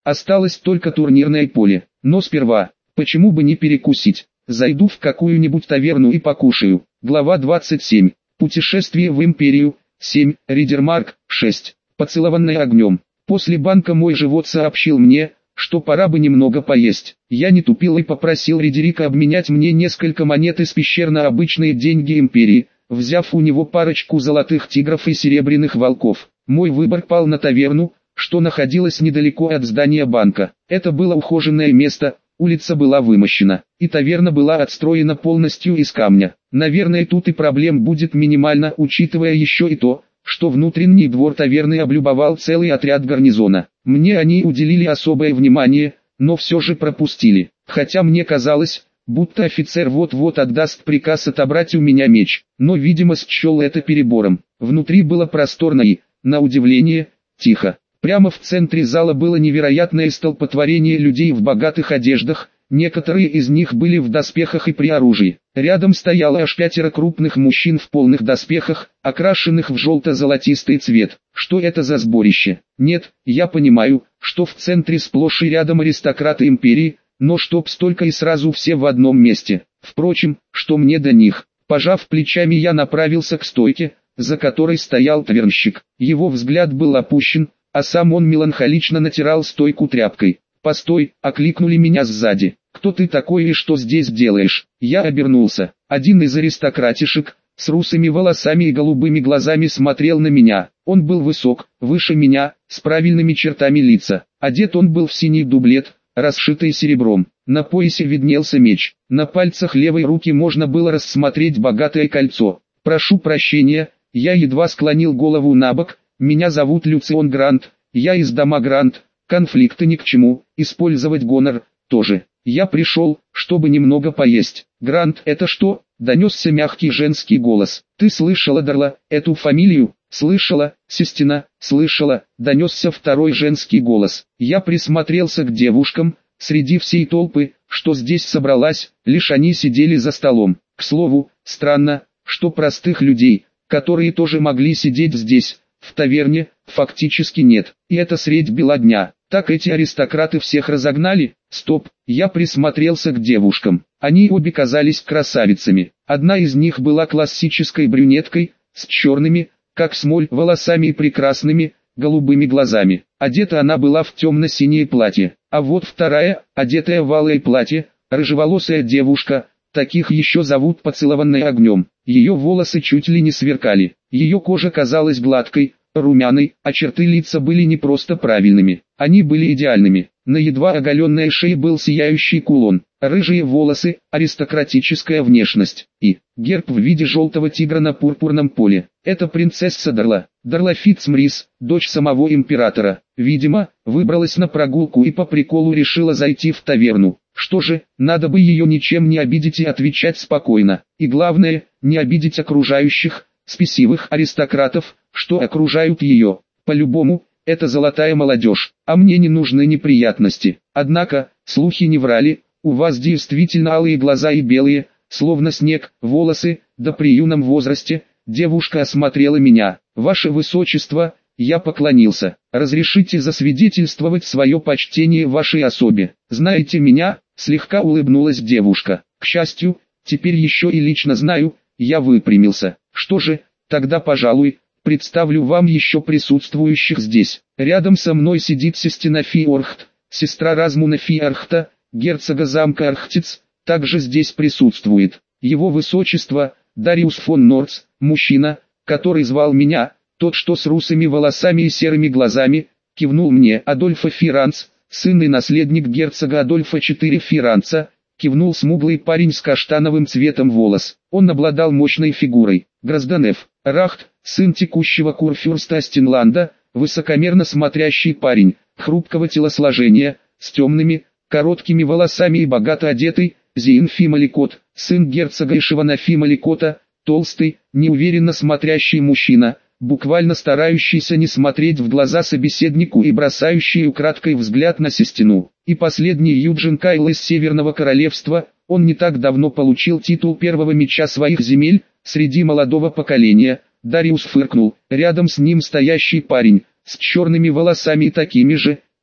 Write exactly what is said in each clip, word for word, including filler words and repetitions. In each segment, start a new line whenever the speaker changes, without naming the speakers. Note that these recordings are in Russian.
Осталось только турнирное поле. Но сперва, почему бы не перекусить? Зайду в какую-нибудь таверну и покушаю. Глава двадцать семь. Путешествие в империю. семь. Ридермарк. шесть. Поцелованная огнем. После банка мой живот сообщил мне, что пора бы немного поесть. Я не тупил и попросил Ридерика обменять мне несколько монет из пещер на обычные деньги империи, взяв у него парочку золотых тигров и серебряных волков. Мой выбор пал на таверну, что находилась недалеко от здания банка. Это было ухоженное место, улица была вымощена, и таверна была отстроена полностью из камня. Наверное, тут и проблем будет минимально, учитывая еще и то, что внутренний двор таверны облюбовал целый отряд гарнизона. Мне они уделили особое внимание, но все же пропустили. Хотя мне казалось, будто офицер вот-вот отдаст приказ отобрать у меня меч, но видимо счел это перебором. Внутри было просторно и, на удивление, тихо. Прямо в центре зала было невероятное столпотворение людей в богатых одеждах, некоторые из них были в доспехах и при оружии. Рядом стояло аж пятеро крупных мужчин в полных доспехах, окрашенных в желто-золотистый цвет. Что это за сборище? Нет, я понимаю, что в центре сплошь и рядом аристократы империи, но чтоб столько и сразу все в одном месте. Впрочем, что мне до них? Пожав плечами, я направился к стойке, за которой стоял тавернщик. Его взгляд был опущен, а сам он меланхолично натирал стойку тряпкой. «Постой!» — окликнули меня сзади. «Кто ты такой и что здесь делаешь?» Я обернулся. Один из аристократишек, с русыми волосами и голубыми глазами смотрел на меня. Он был высок, выше меня, с правильными чертами лица. Одет он был в синий дублет, расшитый серебром. На поясе виднелся меч. На пальцах левой руки можно было рассмотреть богатое кольцо. «Прошу прощения», я едва склонил голову набок. «Меня зовут Люцион Грант, я из дома Грант, конфликты ни к чему, использовать гонор тоже. Я пришел, чтобы немного поесть». «Грант, это что?» — донесся мягкий женский голос. «Ты слышала, Дарла, эту фамилию?» «Слышала, Сестина, слышала», — донесся второй женский голос. Я присмотрелся к девушкам, среди всей толпы, что здесь собралась, лишь они сидели за столом. К слову, странно, что простых людей, которые тоже могли сидеть здесь, в таверне, фактически нет. И это средь бела дня. Так эти аристократы всех разогнали? Стоп, я присмотрелся к девушкам. Они обе казались красавицами. Одна из них была классической брюнеткой, с черными, как смоль, волосами и прекрасными, голубыми глазами. Одета она была в темно-синее платье. А вот вторая, одетая в алое платье, рыжеволосая девушка, таких еще зовут поцелованной огнем. Ее волосы чуть ли не сверкали. Ее кожа казалась гладкой, румяной, а черты лица были не просто правильными, они были идеальными. На едва оголенной шее был сияющий кулон, рыжие волосы, аристократическая внешность и герб в виде желтого тигра на пурпурном поле. Это принцесса Дарла, Дарла Фитцмрис, дочь самого императора. Видимо, выбралась на прогулку и по приколу решила зайти в таверну. Что же, надо бы ее ничем не обидеть и отвечать спокойно. И главное, не обидеть окружающих, спесивых аристократов, что окружают ее. По-любому, это золотая молодежь, а мне не нужны неприятности. Однако, слухи не врали, у вас действительно алые глаза и белые, словно снег, волосы, да при юном возрасте. Девушка осмотрела меня. «Ваше Высочество», я поклонился. «Разрешите засвидетельствовать свое почтение вашей особе. Знаете меня?» Слегка улыбнулась девушка. «К счастью, теперь еще и лично знаю», я выпрямился. «Что же, тогда, пожалуй, представлю вам еще присутствующих здесь. Рядом со мной сидит Сестина Фиорхт, сестра Размуна Фиорхта, герцога замка Архтиц, также здесь присутствует. Его Высочество, Дариус фон Норц, мужчина, который звал меня, тот, что с русыми волосами и серыми глазами, кивнул мне. Адольфо Фиранц, сын и наследник герцога Адольфа четыре Фиранца, кивнул смуглый парень с каштановым цветом волос. Он обладал мощной фигурой. Гразданеф, Рахт, сын текущего курфюрста Астинланда, высокомерно смотрящий парень, хрупкого телосложения, с темными, короткими волосами и богато одетый. Зиин Фималикот, сын герцога Ишивана Фималикота, толстый, неуверенно смотрящий мужчина, буквально старающийся не смотреть в глаза собеседнику и бросающий украдкой взгляд на Сестину. И последний Юджин Кайл из Северного Королевства, он не так давно получил титул первого меча своих земель, среди молодого поколения. Дариус фыркнул, рядом с ним стоящий парень, с черными волосами и такими же,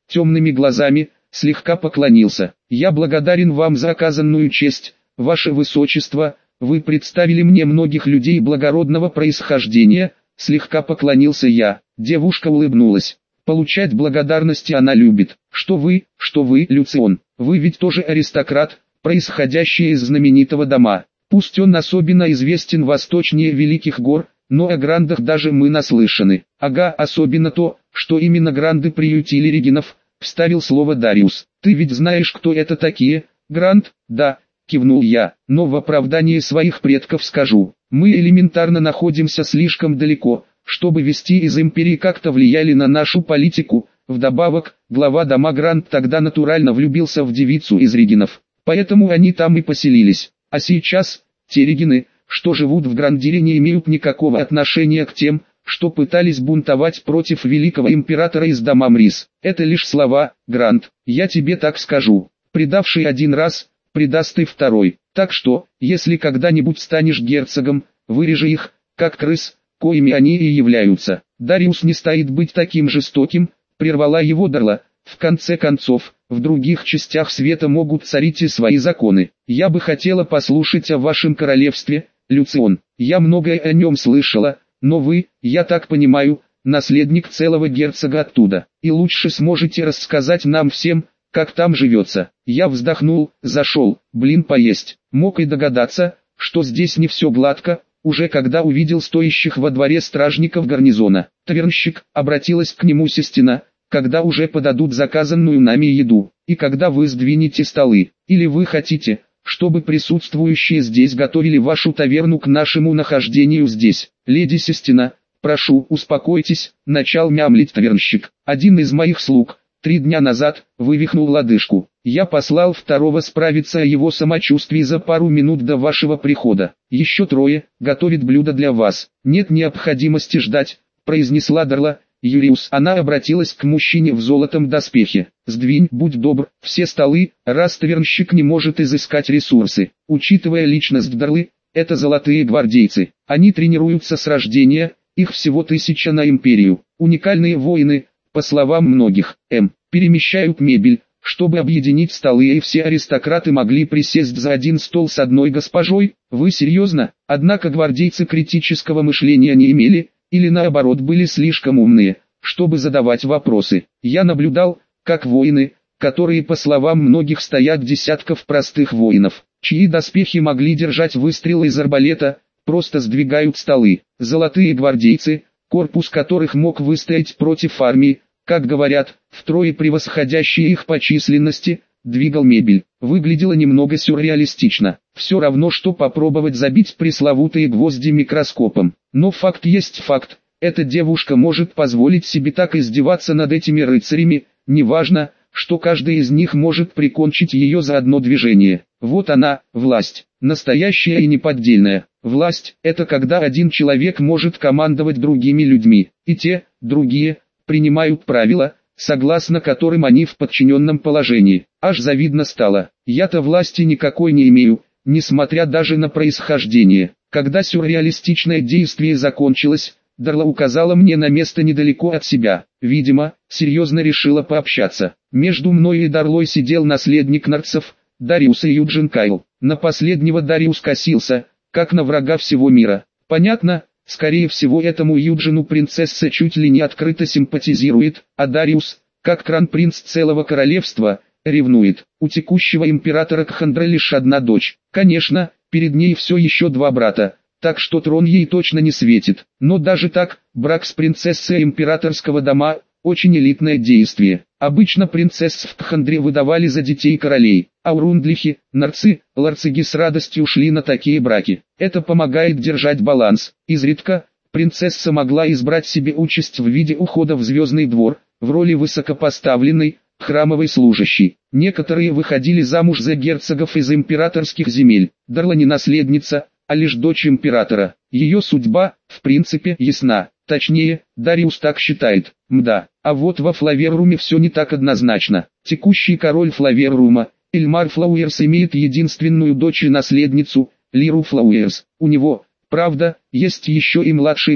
темными глазами, слегка поклонился. «Я благодарен вам за оказанную честь, ваше высочество, вы представили мне многих людей благородного происхождения», слегка поклонился я. Девушка улыбнулась. Получать благодарности она любит. «Что вы, что вы, Люцион, вы ведь тоже аристократ, происходящий из знаменитого дома. Пусть он особенно известен восточнее Великих гор, но о грандах даже мы наслышаны». «Ага, особенно то, что именно гранды приютили регенов», вставил слово Дариус. «Ты ведь знаешь, кто это такие?» «Гранд, да», кивнул я, «но в оправдании своих предков скажу, мы элементарно находимся слишком далеко, чтобы вести из империи как-то влияли на нашу политику». Вдобавок, глава дома Гранд тогда натурально влюбился в девицу из регенов, поэтому они там и поселились. А сейчас, те регены, что живут в Грандире, не имеют никакого отношения к тем, что пытались бунтовать против великого императора из дома Мрис. Это лишь слова, Гранд, я тебе так скажу. Предавший один раз, предаст и второй. Так что, если когда-нибудь станешь герцогом, вырежи их, как крыс, коими они и являются. Дариус не стоит быть таким жестоким, прервала его Дарла. В конце концов, в других частях света могут царить и свои законы. Я бы хотела послушать о вашем королевстве, Люцион. Я многое о нем слышала, но вы, я так понимаю, наследник целого герцога оттуда, и лучше сможете рассказать нам всем, как там живется. Я вздохнул, зашел, блин, поесть. Мог и догадаться, что здесь не все гладко, уже когда увидел стоящих во дворе стражников гарнизона. Тавернщик, обратилась к нему Сестина, когда уже подадут заказанную нами еду, и когда вы сдвинете столы, или вы хотите, чтобы присутствующие здесь готовили вашу таверну к нашему нахождению здесь. Леди Сестина, прошу, успокойтесь, начал мямлить тавернщик. Один из моих слуг, три дня назад, вывихнул лодыжку. Я послал второго справиться о его самочувствии за пару минут до вашего прихода. Еще трое, готовит блюдо для вас. Нет необходимости ждать, произнесла Дарла. Юриус, она обратилась к мужчине в золотом доспехе. Сдвинь, будь добр, все столы, раз тавернщик не может изыскать ресурсы. Учитывая личность Дарлы, это золотые гвардейцы. Они тренируются с рождения, их всего тысяча на империю. Уникальные воины, по словам многих, М. перемещают мебель, чтобы объединить столы и все аристократы могли присесть за один стол с одной госпожой. Вы серьезно? Однако гвардейцы критического мышления не имели, или наоборот были слишком умные, чтобы задавать вопросы. Я наблюдал, как воины, которые по словам многих стоят десятков простых воинов, чьи доспехи могли держать выстрел из арбалета, просто сдвигают столы. Золотые гвардейцы, корпус которых мог выстоять против армии, как говорят, втрое превосходящие их по численности, двигал мебель. Выглядело немного сюрреалистично. Все равно, что попробовать забить пресловутые гвозди микроскопом. Но факт есть факт. Эта девушка может позволить себе так издеваться над этими рыцарями, неважно, что каждый из них может прикончить ее за одно движение. Вот она, власть, настоящая и неподдельная. Власть – это когда один человек может командовать другими людьми, и те, другие, принимают правила, согласно которым они в подчиненном положении. Аж завидно стало. Я-то власти никакой не имею, несмотря даже на происхождение. Когда сюрреалистичное действие закончилось, Дарла указала мне на место недалеко от себя. Видимо, серьезно решила пообщаться. Между мной и Дарлой сидел наследник Нарцев, Дариус и Юджин Кайл. На последнего Дариус косился, как на врага всего мира. Понятно, скорее всего этому Юджину принцесса чуть ли не открыто симпатизирует, а Дариус, как кронпринц целого королевства, ревнует. У текущего императора Кхандра лишь одна дочь. Конечно, перед ней все еще два брата, так что трон ей точно не светит. Но даже так, брак с принцессой императорского дома – очень элитное действие. Обычно принцесс в Кхандре выдавали за детей королей, а урундлихи, нарцы, ларцыги с радостью шли на такие браки. Это помогает держать баланс. Изредка, принцесса могла избрать себе участь в виде ухода в звездный двор, в роли высокопоставленной, храмовой служащей. Некоторые выходили замуж за герцогов из императорских земель. Дарла не наследница, а лишь дочь императора. Ее судьба, в принципе, ясна. Точнее, Дариус так считает. Мда, а вот во Флаверруме все не так однозначно. Текущий король Флаверрума, Эльмар Флауэрс, имеет единственную дочь и наследницу, Лиру Флауэрс. У него, правда, есть еще и младший брат,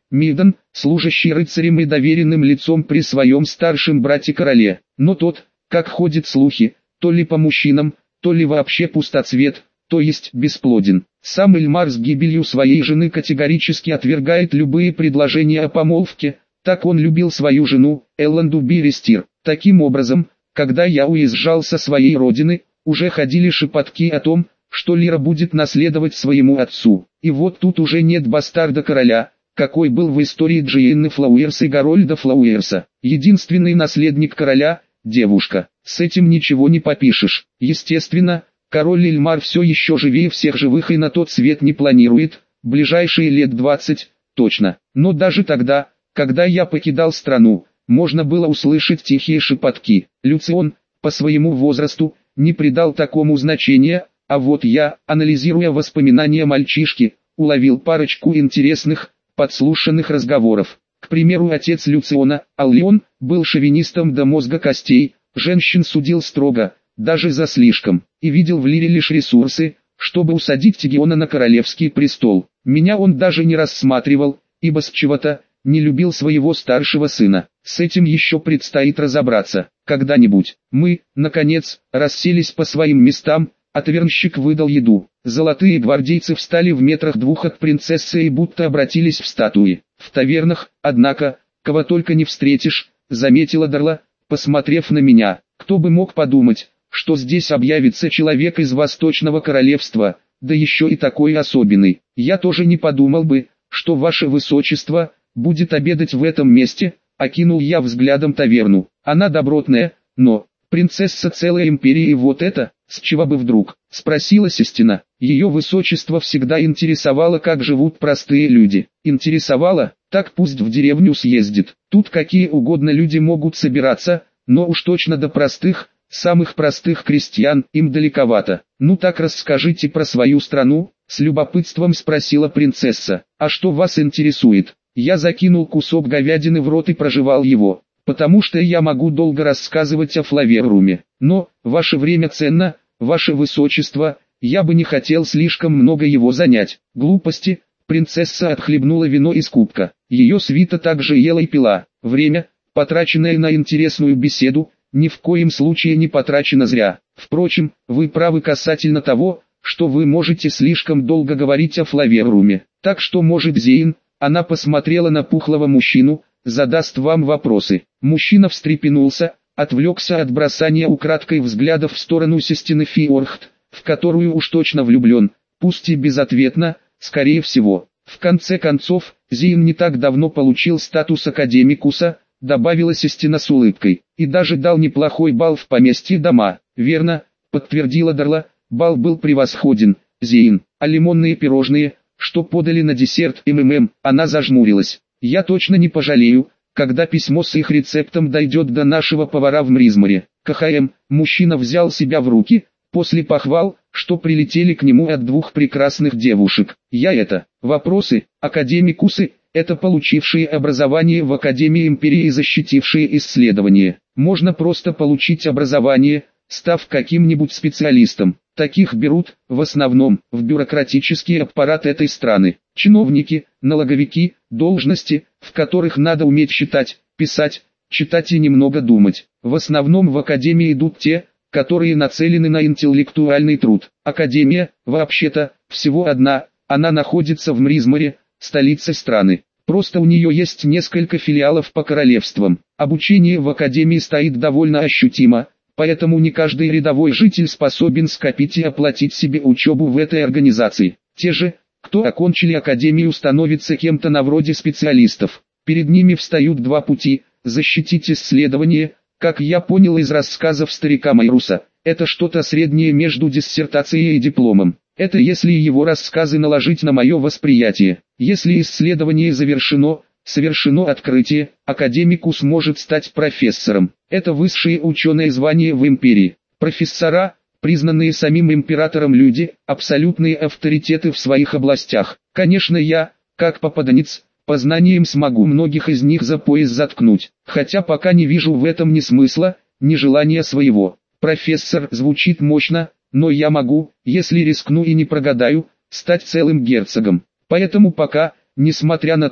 Мидон, служащий рыцарем и доверенным лицом при своем старшем брате-короле. Но тот, как ходят слухи, то ли по мужчинам, то ли вообще пустоцвет, то есть бесплоден. Сам Эльмар с гибелью своей жены категорически отвергает любые предложения о помолвке, так он любил свою жену, Элланду Бирестир. Таким образом, когда я уезжал со своей родины, уже ходили шепотки о том, что Лира будет наследовать своему отцу. И вот тут уже нет бастарда короля, какой был в истории Джиенны Флауэрс и Гарольда Флауэрса. Единственный наследник короля – девушка. С этим ничего не попишешь. Естественно, король Эльмар все еще живее всех живых и на тот свет не планирует, ближайшие лет двадцать, точно. Но даже тогда, когда я покидал страну, можно было услышать тихие шепотки. Люцион, по своему возрасту, не придал такому значения, а вот я, анализируя воспоминания мальчишки, уловил парочку интересных, подслушанных разговоров. К примеру, отец Люциона, Аллион, был шовинистом до мозга костей, женщин судил строго, даже за слишком, и видел в Лире лишь ресурсы, чтобы усадить Тигиона на королевский престол. Меня он даже не рассматривал, ибо с чего-то не любил своего старшего сына. С этим еще предстоит разобраться. Когда-нибудь. Мы, наконец, расселись по своим местам, а тавернщик выдал еду. Золотые гвардейцы встали в метрах двух от принцессы и будто обратились в статуи. В тавернах, однако, кого только не встретишь, заметила Дарла, посмотрев на меня. Кто бы мог подумать, что здесь объявится человек из Восточного Королевства, да еще и такой особенный. Я тоже не подумал бы, что ваше высочество будет обедать в этом месте. Окинул я взглядом таверну. Она добротная, но принцесса целой империи, и вот это, с чего бы вдруг, спросила Сестина. Ее высочество всегда интересовало, как живут простые люди. Интересовало, так пусть в деревню съездит. Тут какие угодно люди могут собираться, но уж точно до простых, самых простых крестьян им далековато. Ну так расскажите про свою страну, с любопытством спросила принцесса. А что вас интересует? Я закинул кусок говядины в рот и прожевал его, потому что я могу долго рассказывать о Флаверруме. Но, ваше время ценно, ваше высочество, я бы не хотел слишком много его занять. Глупости, принцесса отхлебнула вино из кубка. Ее свита также ела и пила. Время, потраченное на интересную беседу, ни в коем случае не потрачено зря. Впрочем, вы правы касательно того, что вы можете слишком долго говорить о Флаверруме. Так что может Зейн, она посмотрела на пухлого мужчину, задаст вам вопросы. Мужчина встрепенулся, отвлекся от бросания украдкой взглядов в сторону Сестины Фиорхт, в которую уж точно влюблен, пусть и безответно, скорее всего. В конце концов, Зейн не так давно получил статус академикуса, добавила Сестина с улыбкой, и даже дал неплохой бал в поместье дома. Верно, подтвердила Дарла, бал был превосходен. Зейн, а лимонные пирожные, что подали на десерт МММ, она зажмурилась. Я точно не пожалею, когда письмо с их рецептом дойдет до нашего повара в Мризморе. КХМ, мужчина взял себя в руки, после похвал, что прилетели к нему от двух прекрасных девушек. Я это, вопросы, академикусы, это получившие образование в Академии Империи и защитившие исследования. Можно просто получить образование, став каким-нибудь специалистом. Таких берут, в основном, в бюрократический аппарат этой страны. Чиновники, налоговики, должности, в которых надо уметь считать, писать, читать и немного думать. В основном в академии идут те, которые нацелены на интеллектуальный труд. Академия, вообще-то, всего одна, она находится в Мризморе, столице страны. Просто у нее есть несколько филиалов по королевствам. Обучение в академии стоит довольно ощутимо. Поэтому не каждый рядовой житель способен скопить и оплатить себе учебу в этой организации. Те же, кто окончили академию, становятся кем-то на вроде специалистов. Перед ними встают два пути: защитить исследование, как я понял из рассказов старика Майруса, это что-то среднее между диссертацией и дипломом. Это если его рассказы наложить на мое восприятие. Если исследование завершено, совершено открытие, академикус может стать профессором. Это высшее ученое звание в империи. Профессора, признанные самим императором люди, абсолютные авторитеты в своих областях. Конечно, я, как попаданец, по знаниям смогу многих из них за пояс заткнуть, хотя пока не вижу в этом ни смысла, ни желания своего. Профессор звучит мощно, но я могу, если рискну и не прогадаю, стать целым герцогом. Поэтому пока, несмотря на то,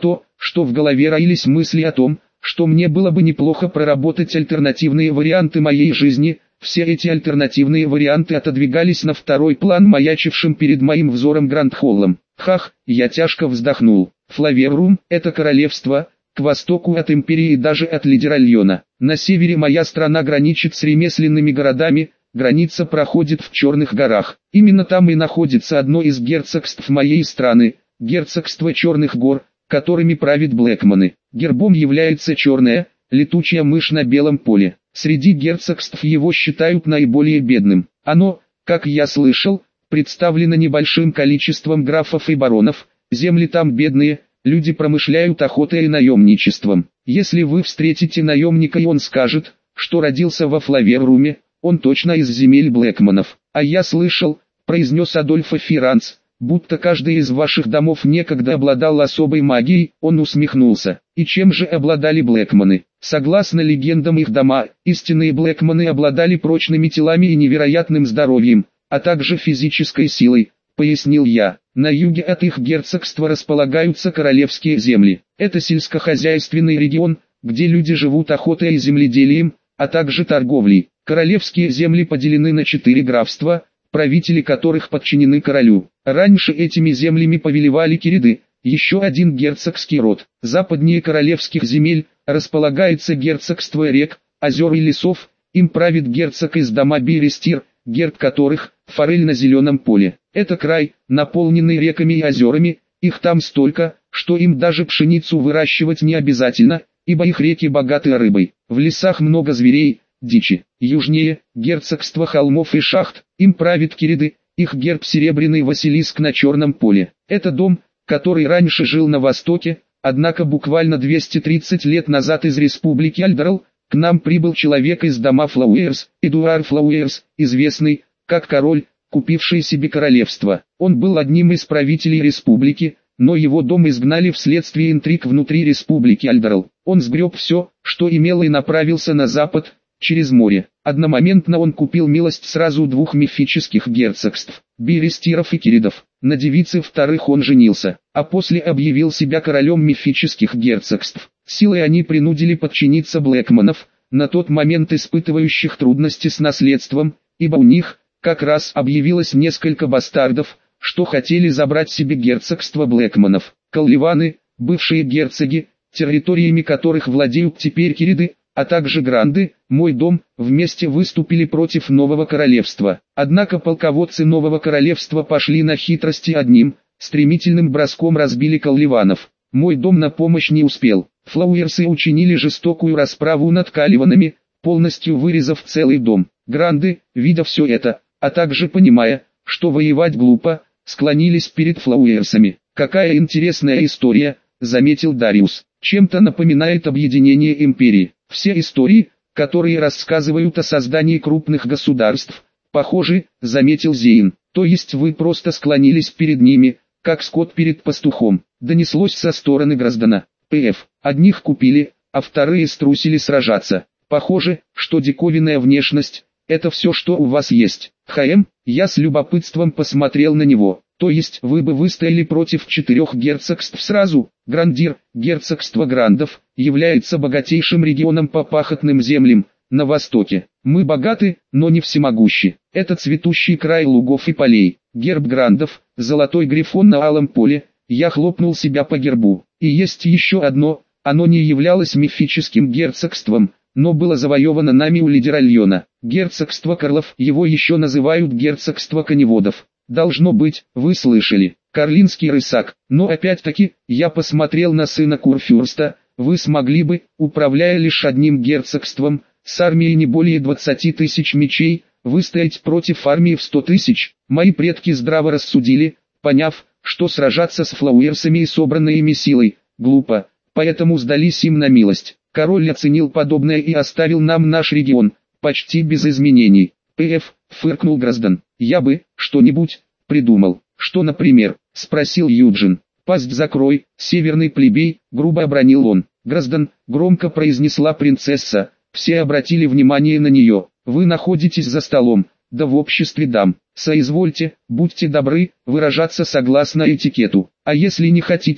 что в голове роились мысли о том, что мне было бы неплохо проработать альтернативные варианты моей жизни. Все эти альтернативные варианты отодвигались на второй план маячившим перед моим взором Гранд-Холлом. Хах, я тяжко вздохнул. Флаверрум – это королевство, к востоку от империи и даже от Лидеральона. На севере моя страна граничит с ремесленными городами, граница проходит в Черных горах. Именно там и находится одно из герцогств моей страны, герцогство Черных гор, которыми правят Блэкманы. Гербом является черная, летучая мышь на белом поле. Среди герцогств его считают наиболее бедным. Оно, как я слышал, представлено небольшим количеством графов и баронов. Земли там бедные, люди промышляют охотой и наемничеством. Если вы встретите наемника и он скажет, что родился во Флаверруме, он точно из земель Блэкманов. А я слышал, произнес Адольфо Ферранц, будто каждый из ваших домов некогда обладал особой магией. Он усмехнулся. И чем же обладали Блэкманы? Согласно легендам, их дома, истинные Блэкманы обладали прочными телами и невероятным здоровьем, а также физической силой, пояснил я. На юге от их герцогства располагаются королевские земли. Это сельскохозяйственный регион, где люди живут охотой и земледелием, а также торговлей. Королевские земли поделены на четыре графства, правители которых подчинены королю. Раньше этими землями повелевали кириды, еще один герцогский род. Западнее королевских земель располагается герцогство рек, озер и лесов, им правит герцог из дома Бирестир, герб которых – форель на зеленом поле. Это край, наполненный реками и озерами, их там столько, что им даже пшеницу выращивать не обязательно, ибо их реки богаты рыбой. В лесах много зверей, дичи. Южнее – герцогство холмов и шахт, им правит кириды, их герб серебряный Василиск на черном поле. Это дом, который раньше жил на востоке, однако буквально двести тридцать лет назад из республики Альдерал к нам прибыл человек из дома Флауэрс, Эдуард Флауэрс, известный как король, купивший себе королевство. Он был одним из правителей республики, но его дом изгнали вследствие интриг внутри республики Альдерал. Он сгреб все, что имел, и направился на запад, через море. Одномоментно он купил милость сразу двух мифических герцогств, Бирестиров и Киридов. На девице вторых он женился, а после объявил себя королем мифических герцогств. Силой они принудили подчиниться Блэкманов, на тот момент испытывающих трудности с наследством, ибо у них, как раз объявилось несколько бастардов, что хотели забрать себе герцогство Блэкманов. Колливаны, бывшие герцоги, территориями которых владеют теперь кириды, а также гранды, мой дом, вместе выступили против нового королевства. Однако полководцы нового королевства пошли на хитрости, одним стремительным броском разбили колливанов. Мой дом на помощь не успел. Флауэрсы учинили жестокую расправу над колливанами, полностью вырезав целый дом. Гранды, видя все это, а также понимая, что воевать глупо, склонились перед Флауэрсами. Какая интересная история, заметил Дариус. Чем-то напоминает объединение империи. Все истории, которые рассказывают о создании крупных государств, похожи, заметил Зейн. То есть вы просто склонились перед ними, как скот перед пастухом. Донеслось со стороны Гроздана. П.Ф. Одних купили, а вторые струсили сражаться. Похоже, что диковинная внешность – это все, что у вас есть. Х.М. Я с любопытством посмотрел на него. То есть вы бы выстояли против четырех герцогств сразу? Грандир, герцогство Грандов, является богатейшим регионом по пахотным землям на востоке. Мы богаты, но не всемогущи. Это цветущий край лугов и полей. Герб Грандов, золотой грифон на алом поле. Я хлопнул себя по гербу. И есть еще одно, оно не являлось мифическим герцогством, но было завоевано нами у Лидеральона. Герцогство Карлов, его еще называют герцогство коневодов. Должно быть, вы слышали. Карлинский рысак. Но опять-таки, я посмотрел на сына Курфюрста, вы смогли бы, управляя лишь одним герцогством, с армией не более двадцати тысяч мечей, выстоять против армии в сто тысяч. Мои предки здраво рассудили, поняв, что сражаться с флауэрсами и собранной ими силой глупо, поэтому сдались им на милость. Король оценил подобное и оставил нам наш регион, почти без изменений. П.Ф. фыркнул Гроздан. Я бы что-нибудь придумал. Что, например? Спросил Юджин. Пасть закрой, северный плебей, грубо обронил он. Гроздан, громко произнесла принцесса. Все обратили внимание на нее. Вы находитесь за столом, да в обществе дам. Соизвольте, будьте добры, выражаться согласно этикету. А если не хотите,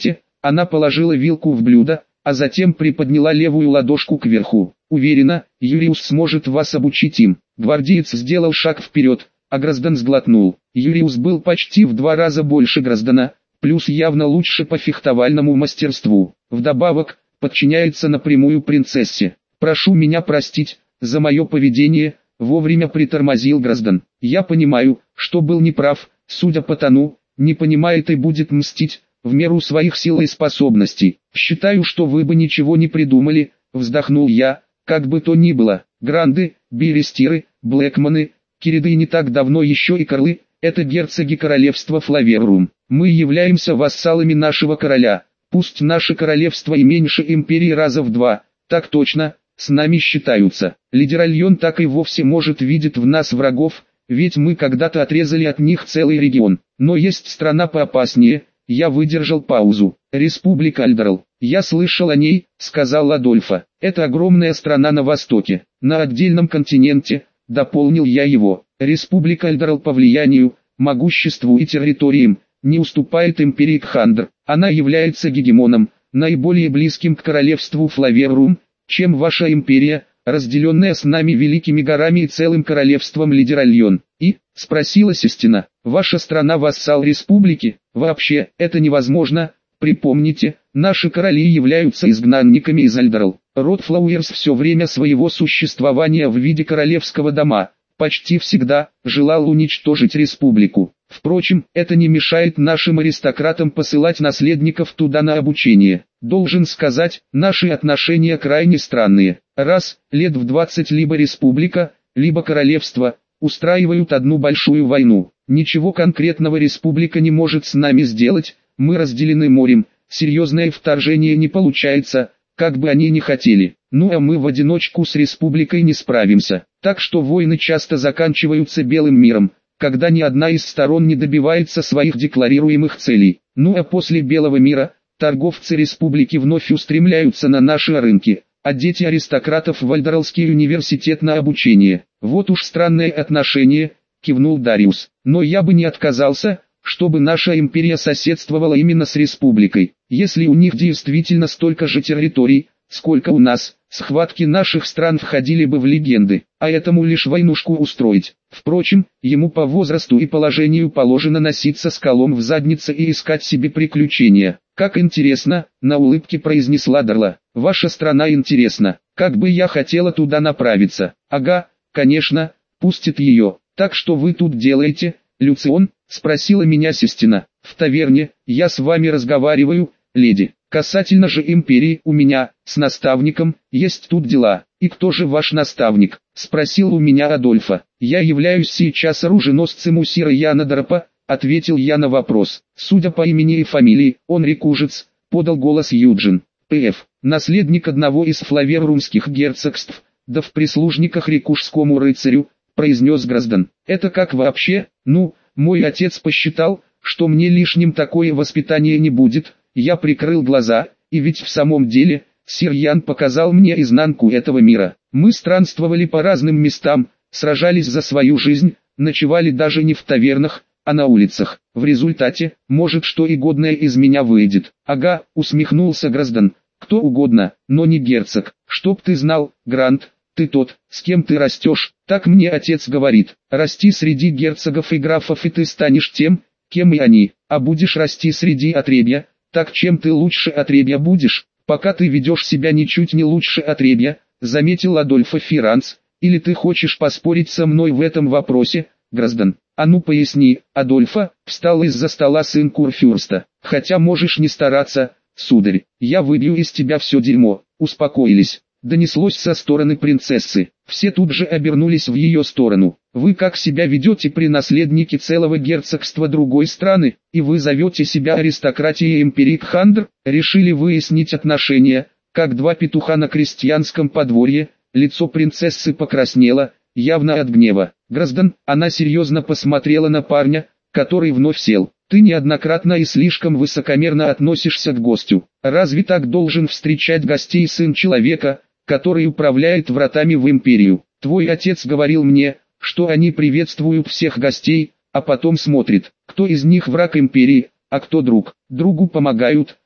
Она положила вилку в блюдо, а затем приподняла левую ладошку кверху. Уверена, Юриус сможет вас обучить им. Гвардеец сделал шаг вперед, а Граздан сглотнул. Юриус был почти в два раза больше Граздана, плюс явно лучше по фехтовальному мастерству. Вдобавок, подчиняется напрямую принцессе. «Прошу меня простить за мое поведение», — вовремя притормозил Граздан. «Я понимаю, что был неправ, судя по тону, не понимает и будет мстить, в меру своих сил и способностей. Считаю, что вы бы ничего не придумали», — вздохнул я. «Как бы то ни было, Гранды, Берестиры, Блэкманы, Кириды и не так давно еще и Корлы — это герцоги королевства Флаверрум. Мы являемся вассалами нашего короля, пусть наше королевство и меньше империи раза в два, так точно, с нами считаются. Лидеральон так и вовсе может видеть в нас врагов, ведь мы когда-то отрезали от них целый регион. Но есть страна поопаснее». Я выдержал паузу. «Республика Альдерл. Я слышал о ней», — сказал Адольфо. «Это огромная страна на востоке, на отдельном континенте», — дополнил я его. «Республика Альдерл по влиянию, могуществу и территориям не уступает империи Кхандр. Она является гегемоном, наиболее близким к королевству Флаверрум, чем ваша империя, разделенная с нами великими горами и целым королевством Лидеральон. И, — спросила Систина, — ваша страна вассал республики? Вообще, это невозможно. Припомните, наши короли являются изгнанниками из Альдерл. Род Флауэрс все время своего существования в виде королевского дома почти всегда желал уничтожить республику. Впрочем, это не мешает нашим аристократам посылать наследников туда на обучение. Должен сказать, наши отношения крайне странные. Раз, лет в двадцать либо республика, либо королевство устраивают одну большую войну. Ничего конкретного республика не может с нами сделать, мы разделены морем, серьезное вторжение не получается, как бы они ни хотели. Ну а мы в одиночку с республикой не справимся. Так что войны часто заканчиваются белым миром, когда ни одна из сторон не добивается своих декларируемых целей. Ну а после белого мира, торговцы республики вновь устремляются на наши рынки, а дети аристократов в Альдералский университет на обучение. Вот уж странное отношение, кивнул Дариус. Но я бы не отказался, чтобы наша империя соседствовала именно с республикой. Если у них действительно столько же территорий, сколько у нас, схватки наших стран входили бы в легенды, а этому лишь войнушку устроить. Впрочем, ему по возрасту и положению положено носиться с колом в заднице и искать себе приключения. «Как интересно», — на улыбке произнесла Дарла. «Ваша страна интересна, как бы я хотела туда направиться». «Ага, конечно, пустит ее. Так что вы тут делаете, Люцион?» — спросила меня Систина. «В таверне, я с вами разговариваю, леди. Касательно же империи, у меня, с наставником, есть тут дела». «И кто же ваш наставник?» — спросил у меня Адольфо. «Я являюсь сейчас оруженосцем у Сира Яна Дарапа», — ответил я на вопрос. «Судя по имени и фамилии, он рекужец», — подал голос Юджин. «П.Ф. Наследник одного из флаверрумских герцогств, да в прислужниках рекужскому рыцарю», — произнес Граздан. «Это как вообще? Ну, мой отец посчитал, что мне лишним такое воспитание не будет». Я прикрыл глаза, и ведь в самом деле, Сир Ян показал мне изнанку этого мира. Мы странствовали по разным местам, сражались за свою жизнь, ночевали даже не в тавернах, а на улицах. В результате, может, что и годное из меня выйдет. «Ага», — усмехнулся Граздан, — «кто угодно, но не герцог. Чтоб ты знал, Грант, ты тот, с кем ты растешь, так мне отец говорит. Расти среди герцогов и графов, и ты станешь тем, кем и они, а будешь расти среди отребья, так чем ты лучше отребья будешь, пока ты ведешь себя ничуть не лучше отребья», — заметил Адольфо Фиранц. «Или ты хочешь поспорить со мной в этом вопросе, Граздан?» «А ну поясни, Адольфо», — встал из-за стола сын Курфюрста. «Хотя можешь не стараться, сударь, я выбью из тебя все дерьмо». «Успокоились», — донеслось со стороны принцессы. Все тут же обернулись в ее сторону. «Вы как себя ведете при наследнике целого герцогства другой страны, и вы зовете себя аристократией империи Кхандр?» Решили выяснить отношения, как два петуха на крестьянском подворье. Лицо принцессы покраснело, явно от гнева. «Граздан», она серьезно посмотрела на парня, который вновь сел. «Ты неоднократно и слишком высокомерно относишься к гостю. Разве так должен встречать гостей сын человека, который управляет вратами в империю? Твой отец говорил мне, что они приветствуют всех гостей, а потом смотрит, кто из них враг империи, а кто друг. Другу помогают,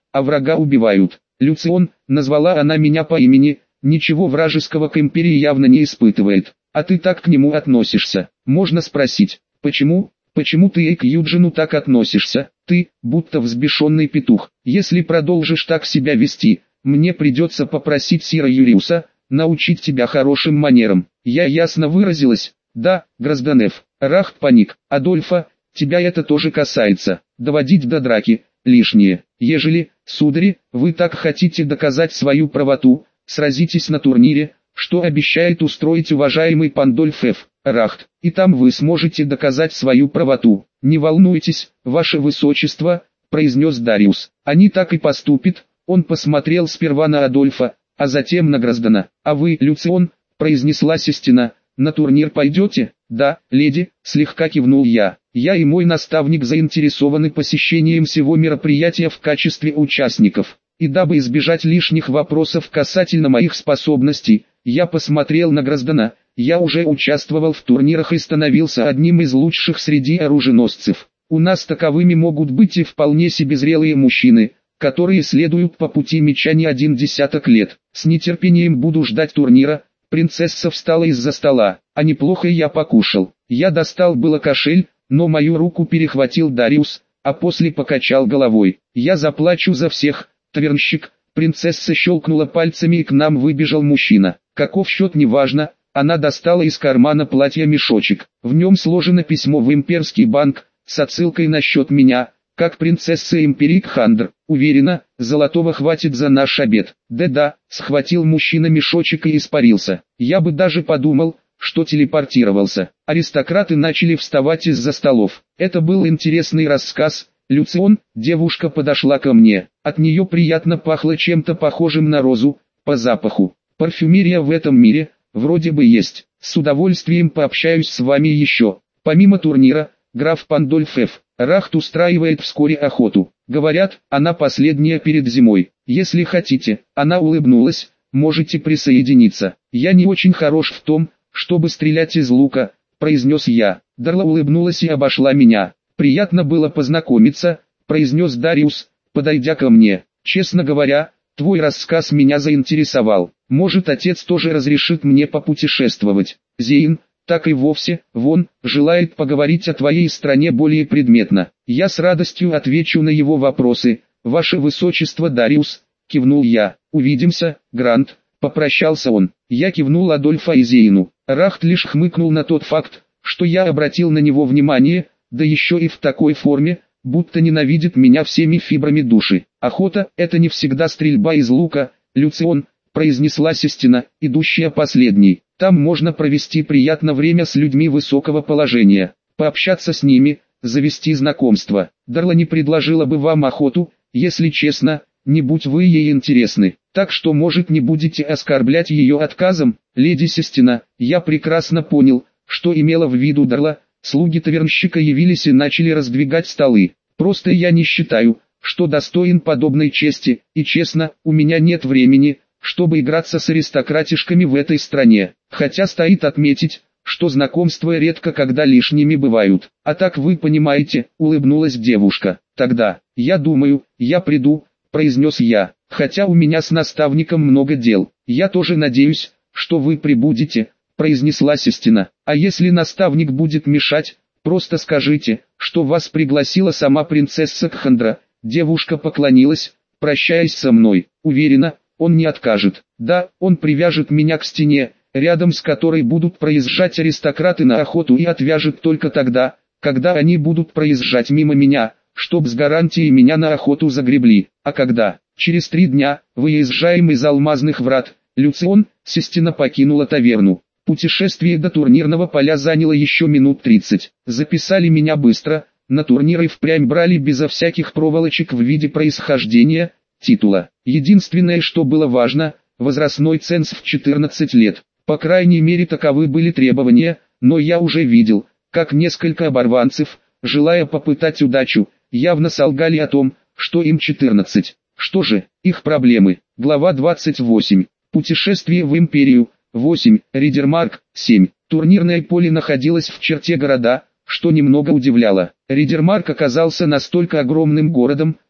а врага убивают. Люцион, назвала она меня по имени, ничего вражеского к империи явно не испытывает. А ты так к нему относишься. Можно спросить, почему? Почему ты и к Юджину так относишься? Ты, будто взбешенный петух. Если продолжишь так себя вести, мне придется попросить Сира Юриуса научить тебя хорошим манерам. Я ясно выразилась? Да, граждан Ф. Рахт паник. Адольфа, тебя это тоже касается. Доводить до драки – лишнее. Ежели, судари, вы так хотите доказать свою правоту, сразитесь на турнире, что обещает устроить уважаемый Пандольф Ф. Рахт, и там вы сможете доказать свою правоту. Не волнуйтесь, ваше высочество, произнес Дариус. Они так и поступят. Он посмотрел сперва на Адольфа, а затем на граждана. А вы, Люцион, произнесла Сестина, на турнир пойдете? Да, леди, слегка кивнул я. Я и мой наставник заинтересованы посещением всего мероприятия в качестве участников. И дабы избежать лишних вопросов касательно моих способностей, я посмотрел на граждана. Я уже участвовал в турнирах и становился одним из лучших среди оруженосцев. У нас таковыми могут быть и вполне себе зрелые мужчины, которые следуют по пути меча не один десяток лет. С нетерпением буду ждать турнира. Принцесса встала из-за стола, а неплохо я покушал. Я достал было кошель, но мою руку перехватил Дариус, а после покачал головой. Я заплачу за всех, тавернщик. Принцесса щелкнула пальцами, и к нам выбежал мужчина. Каков счет, неважно. Она достала из кармана платья мешочек. В нем сложено письмо в имперский банк, с отсылкой на счет меня, как принцесса империи Кхандр. Уверена, золотого хватит за наш обед. Да-да, схватил мужчина мешочек и испарился. Я бы даже подумал, что телепортировался. Аристократы начали вставать из-за столов. Это был интересный рассказ. Люцион, девушка подошла ко мне. От нее приятно пахло чем-то похожим на розу, по запаху. Парфюмерия в этом мире, вроде бы есть. С удовольствием пообщаюсь с вами еще. Помимо турнира, граф Пандольф Ф. Рахт устраивает вскоре охоту. Говорят, она последняя перед зимой. Если хотите, она улыбнулась, можете присоединиться. Я не очень хорош в том, чтобы стрелять из лука, произнес я. Дарла улыбнулась и обошла меня. Приятно было познакомиться, произнес Дариус, подойдя ко мне. Честно говоря, твой рассказ меня заинтересовал. Может, отец тоже разрешит мне попутешествовать. Зейн, так и вовсе, вон, желает поговорить о твоей стране более предметно. Я с радостью отвечу на его вопросы. Ваше высочество, Дариус, кивнул я. Увидимся, Грант, попрощался он. Я кивнул Адольфа и Зейну. Рахт лишь хмыкнул на тот факт, что я обратил на него внимание, да еще и в такой форме, будто ненавидит меня всеми фибрами души. Охота – это не всегда стрельба из лука, Люцион, произнесла Сестина, идущая последней. Там можно провести приятное время с людьми высокого положения, пообщаться с ними, завести знакомство. Дарла не предложила бы вам охоту, если честно, не будь вы ей интересны. Так что, может, не будете оскорблять ее отказом, леди Сестина. Я прекрасно понял, что имела в виду Дарла. Слуги тавернщика явились и начали раздвигать столы. Просто я не считаю, что достоин подобной чести, и честно, у меня нет времени, чтобы играться с аристократишками в этой стране. Хотя стоит отметить, что знакомства редко когда лишними бывают. А так вы понимаете, улыбнулась девушка. Тогда, я думаю, я приду, произнес я. Хотя у меня с наставником много дел. Я тоже надеюсь, что вы прибудете, произнесла Сестина. А если наставник будет мешать, просто скажите, что вас пригласила сама принцесса Кхандра. Девушка поклонилась, прощаясь со мной. Уверена, он не откажет. Да, он привяжет меня к стене, рядом с которой будут проезжать аристократы на охоту, и отвяжет только тогда, когда они будут проезжать мимо меня, чтоб с гарантией меня на охоту загребли. А когда? Через три дня, выезжаем из Алмазных врат. Люцион, Сестина покинула таверну. Путешествие до турнирного поля заняло еще минут тридцать. Записали меня быстро, на турниры впрямь брали безо всяких проволочек в виде происхождения, титула. Единственное, что было важно, возрастной ценз в четырнадцать лет. По крайней мере таковы были требования, но я уже видел, как несколько оборванцев, желая попытать удачу, явно солгали о том, что им четырнадцать. Что же, их проблемы. Глава двадцать восемь. Путешествие в Империю. восемь. Ридермарк. семь. Турнирное поле находилось в черте города, что немного удивляло. Ридермарк оказался настолько огромным городом,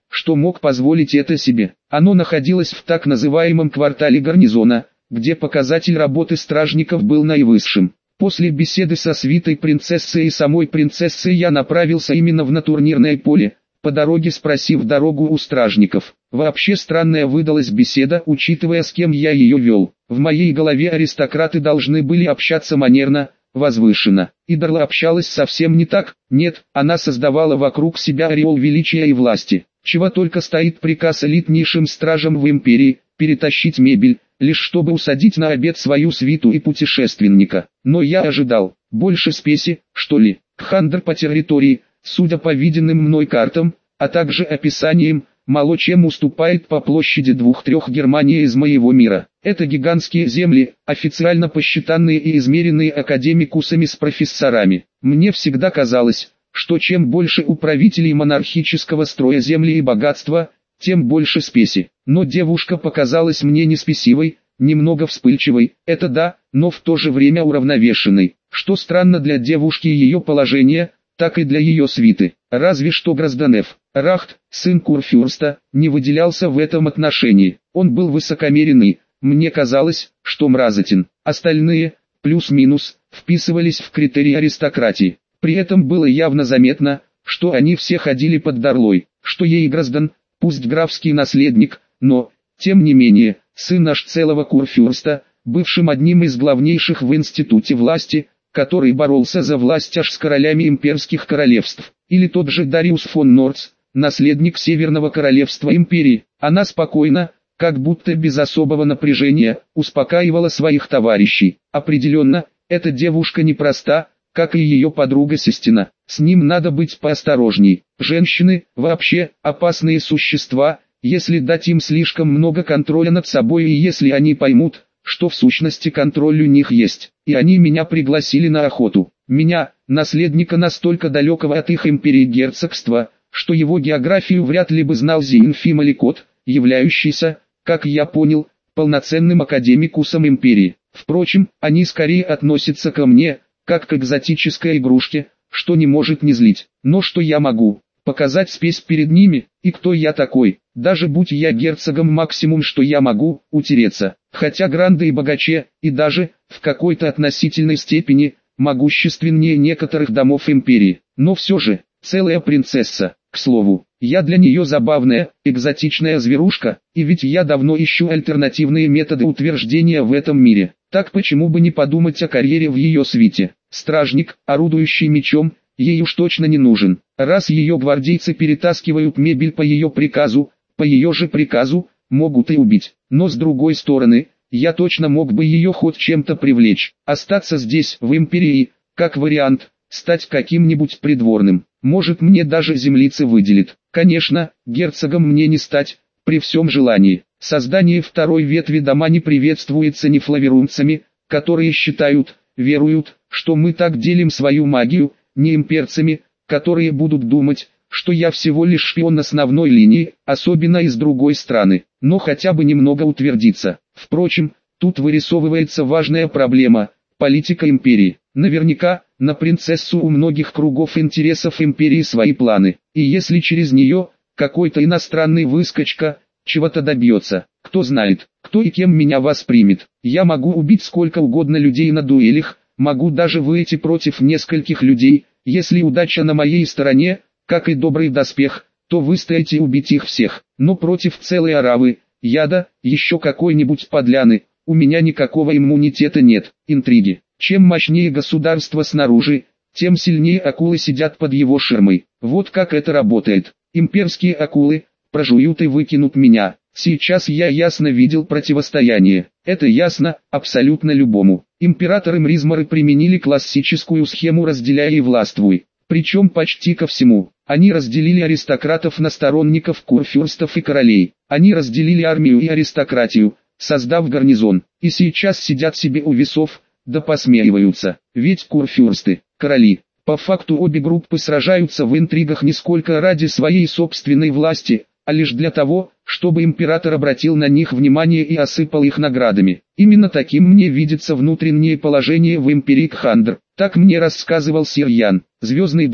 что мог позволить это себе. Оно находилось в так называемом квартале гарнизона, где показатель работы стражников был наивысшим. После беседы со свитой принцессы и самой принцессой я направился именно в на турнирное поле, по дороге спросив дорогу у стражников. Вообще странная выдалась беседа, учитывая, с кем я ее вел. В моей голове аристократы должны были общаться манерно, возвышенно. И Дарла общалась совсем не так. Нет, она создавала вокруг себя ореол величия и власти. Чего только стоит приказ элитнейшим стражам в империи, перетащить мебель, лишь чтобы усадить на обед свою свиту и путешественника. Но я ожидал, больше спеси, что ли. Кхандр по территории, судя по виденным мной картам, а также описаниям, мало чем уступает по площади двух-трех Германии из моего мира. Это гигантские земли, официально посчитанные и измеренные академикусами с профессорами. Мне всегда казалось, что чем больше у правителей монархического строя земли и богатства, тем больше спеси. Но девушка показалась мне не спесивой, немного вспыльчивой, это да, но в то же время уравновешенной. Что странно для девушки ее положения, так и для ее свиты. Разве что Гразданев, Рахт, сын Курфюрста, не выделялся в этом отношении. Он был высокомеренный, мне казалось, что мразотен. Остальные, плюс-минус, вписывались в критерии аристократии. При этом было явно заметно, что они все ходили под Дарлой, что ей Граздан, пусть графский наследник, но, тем не менее, сын аж целого Курфюрста, бывшим одним из главнейших в институте власти, который боролся за власть аж с королями имперских королевств, или тот же Дариус фон Норц, наследник Северного королевства империи. Она спокойно, как будто без особого напряжения, успокаивала своих товарищей. Определенно, эта девушка непроста, как и ее подруга Сестина. С ним надо быть поосторожней. Женщины, вообще, опасные существа, если дать им слишком много контроля над собой и если они поймут, что в сущности контроль у них есть. И они меня пригласили на охоту. Меня, наследника настолько далекого от их империи герцогства, что его географию вряд ли бы знал Зиинфи Маликот, являющийся, как я понял, полноценным академикусом империи. Впрочем, они скорее относятся ко мне, как к экзотической игрушке, что не может не злить. Но что я могу? Показать спесь перед ними, и кто я такой? Даже будь я герцогом, максимум что я могу, утереться. Хотя гранды и богаче, и даже, в какой-то относительной степени, могущественнее некоторых домов империи. Но все же, целая принцесса. К слову, я для нее забавная, экзотичная зверушка, и ведь я давно ищу альтернативные методы утверждения в этом мире. Так почему бы не подумать о карьере в ее свите? Стражник, орудующий мечом, ей уж точно не нужен. Раз ее гвардейцы перетаскивают мебель по ее приказу, по ее же приказу, могут и убить. Но с другой стороны, я точно мог бы ее хоть чем-то привлечь. Остаться здесь, в империи, как вариант, стать каким-нибудь придворным. Может, мне даже землицы выделит. Конечно, герцогом мне не стать, при всем желании. Создание второй ветви дома не приветствуется ни флаверунцами, которые считают, веруют, что мы так делим свою магию, ни имперцами, которые будут думать, что я всего лишь шпион основной линии, особенно из другой страны, но хотя бы немного утвердиться. Впрочем, тут вырисовывается важная проблема – политика империи. Наверняка, на принцессу у многих кругов интересов империи свои планы, и если через нее, какой-то иностранный выскочка, чего-то добьется, кто знает, кто и кем меня воспримет. Я могу убить сколько угодно людей на дуэлях, могу даже выйти против нескольких людей, если удача на моей стороне, как и добрый доспех, то выстоять и убить их всех. Но против целой оравы, яда, еще какой-нибудь подляны, у меня никакого иммунитета нет. Интриги. Чем мощнее государство снаружи, тем сильнее акулы сидят под его ширмой. Вот как это работает. Имперские акулы прожуют и выкинут меня. Сейчас я ясно видел противостояние. Это ясно, абсолютно любому. Императоры-мризморы применили классическую схему «разделяй и властвуй». Причем почти ко всему. Они разделили аристократов на сторонников курфюрстов и королей. Они разделили армию и аристократию, создав гарнизон. И сейчас сидят себе у весов, да посмеиваются. Ведь курфюрсты, короли, по факту обе группы сражаются в интригах не сколько ради своей собственной власти, а лишь для того, чтобы император обратил на них внимание и осыпал их наградами. Именно таким мне видится внутреннее положение в империи Кхандр. Так мне рассказывал сир Ян. Звездный двор.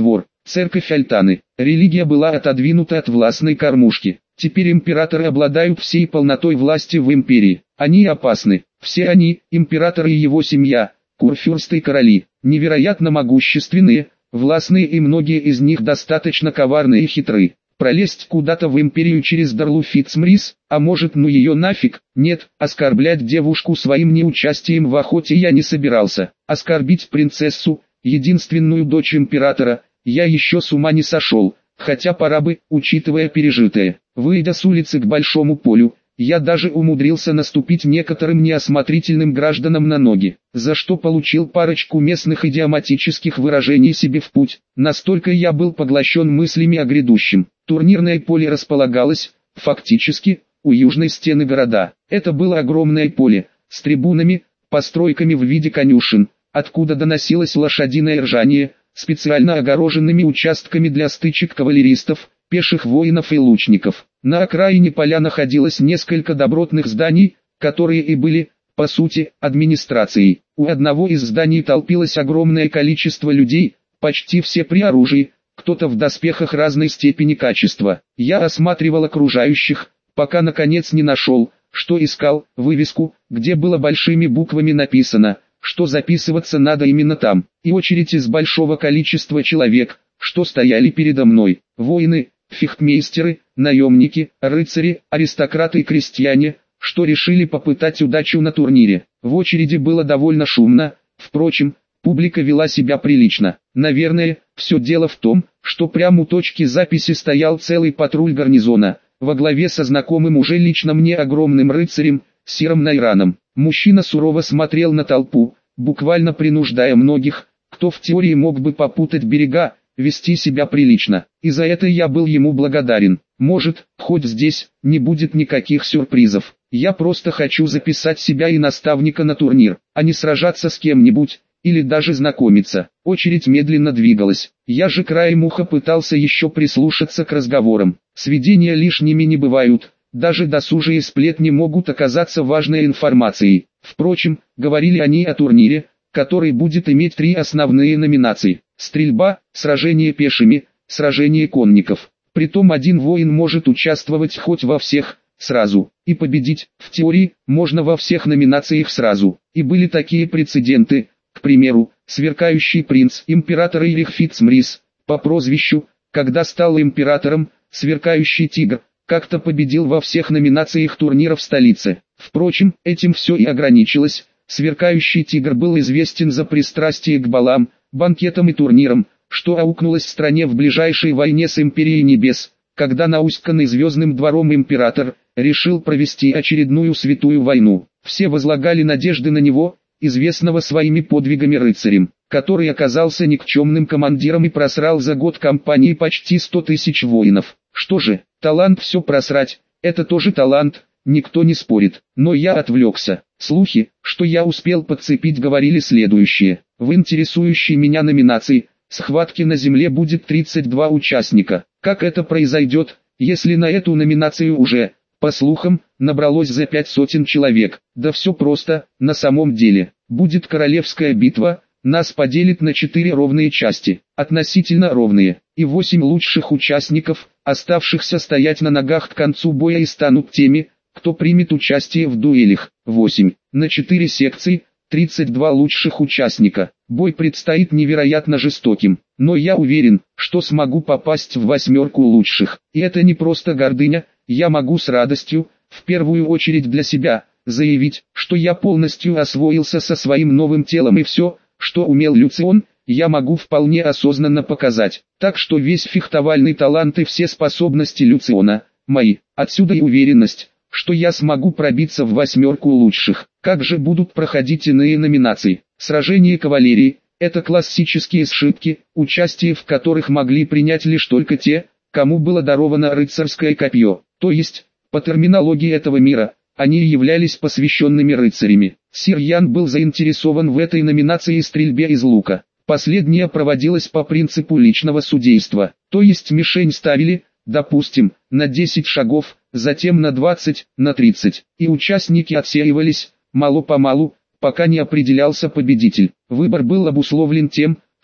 церковь Альтаны. Религия была отодвинута от властной кормушки. Теперь императоры обладают всей полнотой власти в империи. Они опасны. Все они, император и его семья, курфюрсты и короли, невероятно могущественные, властные, и многие из них достаточно коварны и хитры. Пролезть куда-то в империю через Дарлу Фитцмрис, а может, ну ее нафиг? Нет, оскорблять девушку своим неучастием в охоте я не собирался. Оскорбить принцессу, единственную дочь императора, я еще с ума не сошел, хотя пора бы, учитывая пережитое. Выйдя с улицы к большому полю, я даже умудрился наступить некоторым неосмотрительным гражданам на ноги, за что получил парочку местных идиоматических выражений себе в путь. Настолько я был поглощен мыслями о грядущем. Турнирное поле располагалось, фактически, у южной стены города. Это было огромное поле, с трибунами, постройками в виде конюшен, откуда доносилось лошадиное ржание, специально огороженными участками для стычек кавалеристов, пеших воинов и лучников. На окраине поля находилось несколько добротных зданий, которые и были, по сути, администрацией. У одного из зданий толпилось огромное количество людей, почти все при оружии, кто-то в доспехах разной степени качества. Я осматривал окружающих, пока наконец не нашел, что искал, вывеску, где было большими буквами написано, что записываться надо именно там, и очередь из большого количества человек, что стояли передо мной. Воины, фехтмейстеры, наемники, рыцари, аристократы и крестьяне, что решили попытать удачу на турнире. В очереди было довольно шумно, впрочем, публика вела себя прилично. Наверное, все дело в том, что прямо у точки записи стоял целый патруль гарнизона, во главе со знакомым уже лично мне огромным рыцарем, Сиром Найраном. Мужчина сурово смотрел на толпу, буквально принуждая многих, кто в теории мог бы попутать берега, вести себя прилично, и за это я был ему благодарен. Может, хоть здесь не будет никаких сюрпризов. Я просто хочу записать себя и наставника на турнир, а не сражаться с кем-нибудь, или даже знакомиться. Очередь медленно двигалась. Я же краем уха пытался еще прислушаться к разговорам. Сведения лишними не бывают, даже досужие сплетни могут оказаться важной информацией. Впрочем, говорили они о турнире, который будет иметь три основные номинации: стрельба, сражение пешими, сражение конников. Притом один воин может участвовать хоть во всех, сразу, и победить, в теории, можно во всех номинациях сразу. И были такие прецеденты, к примеру, сверкающий принц императора Ирих Фитцмрис, по прозвищу, когда стал императором, сверкающий тигр, как-то победил во всех номинациях турнира в столице. Впрочем, этим все и ограничилось. Сверкающий тигр был известен за пристрастие к балам, банкетам и турнирам, что аукнулось в стране в ближайшей войне с Империей Небес, когда науськанный звездным двором император решил провести очередную святую войну. Все возлагали надежды на него, известного своими подвигами рыцарем, который оказался никчемным командиром и просрал за год кампании почти сто тысяч воинов. Что же, талант все просрать, это тоже талант, никто не спорит, но я отвлекся. Слухи, что я успел подцепить, говорили следующее: в интересующей меня номинации «Схватки на земле» будет тридцать два участника. Как это произойдет, если на эту номинацию уже, по слухам, набралось за пять сотен человек? Да все просто, на самом деле. Будет королевская битва, нас поделит на четыре ровные части, относительно ровные, и восемь лучших участников, оставшихся стоять на ногах к концу боя, и станут теми, кто примет участие в дуэлях. восемь на четыре секции, тридцать два лучших участника. Бой предстоит невероятно жестоким, но я уверен, что смогу попасть в восьмерку лучших. И это не просто гордыня, я могу с радостью, в первую очередь для себя, заявить, что я полностью освоился со своим новым телом, и все, что умел Люцион, я могу вполне осознанно показать. Так что весь фехтовальный талант и все способности Люциона мои. Отсюда и уверенность, что я смогу пробиться в восьмерку лучших. Как же будут проходить иные номинации? Сражение кавалерии – это классические сшибки, участие в которых могли принять лишь только те, кому было даровано рыцарское копье, то есть, по терминологии этого мира, они являлись посвященными рыцарями. Сир Ян был заинтересован в этой номинации стрельбе из лука. Последняя проводилась по принципу личного судейства, то есть мишень ставили, допустим, на десять шагов, затем на двадцать, на тридцать, и участники отсеивались, мало-помалу, пока не определялся победитель. Выбор был обусловлен тем,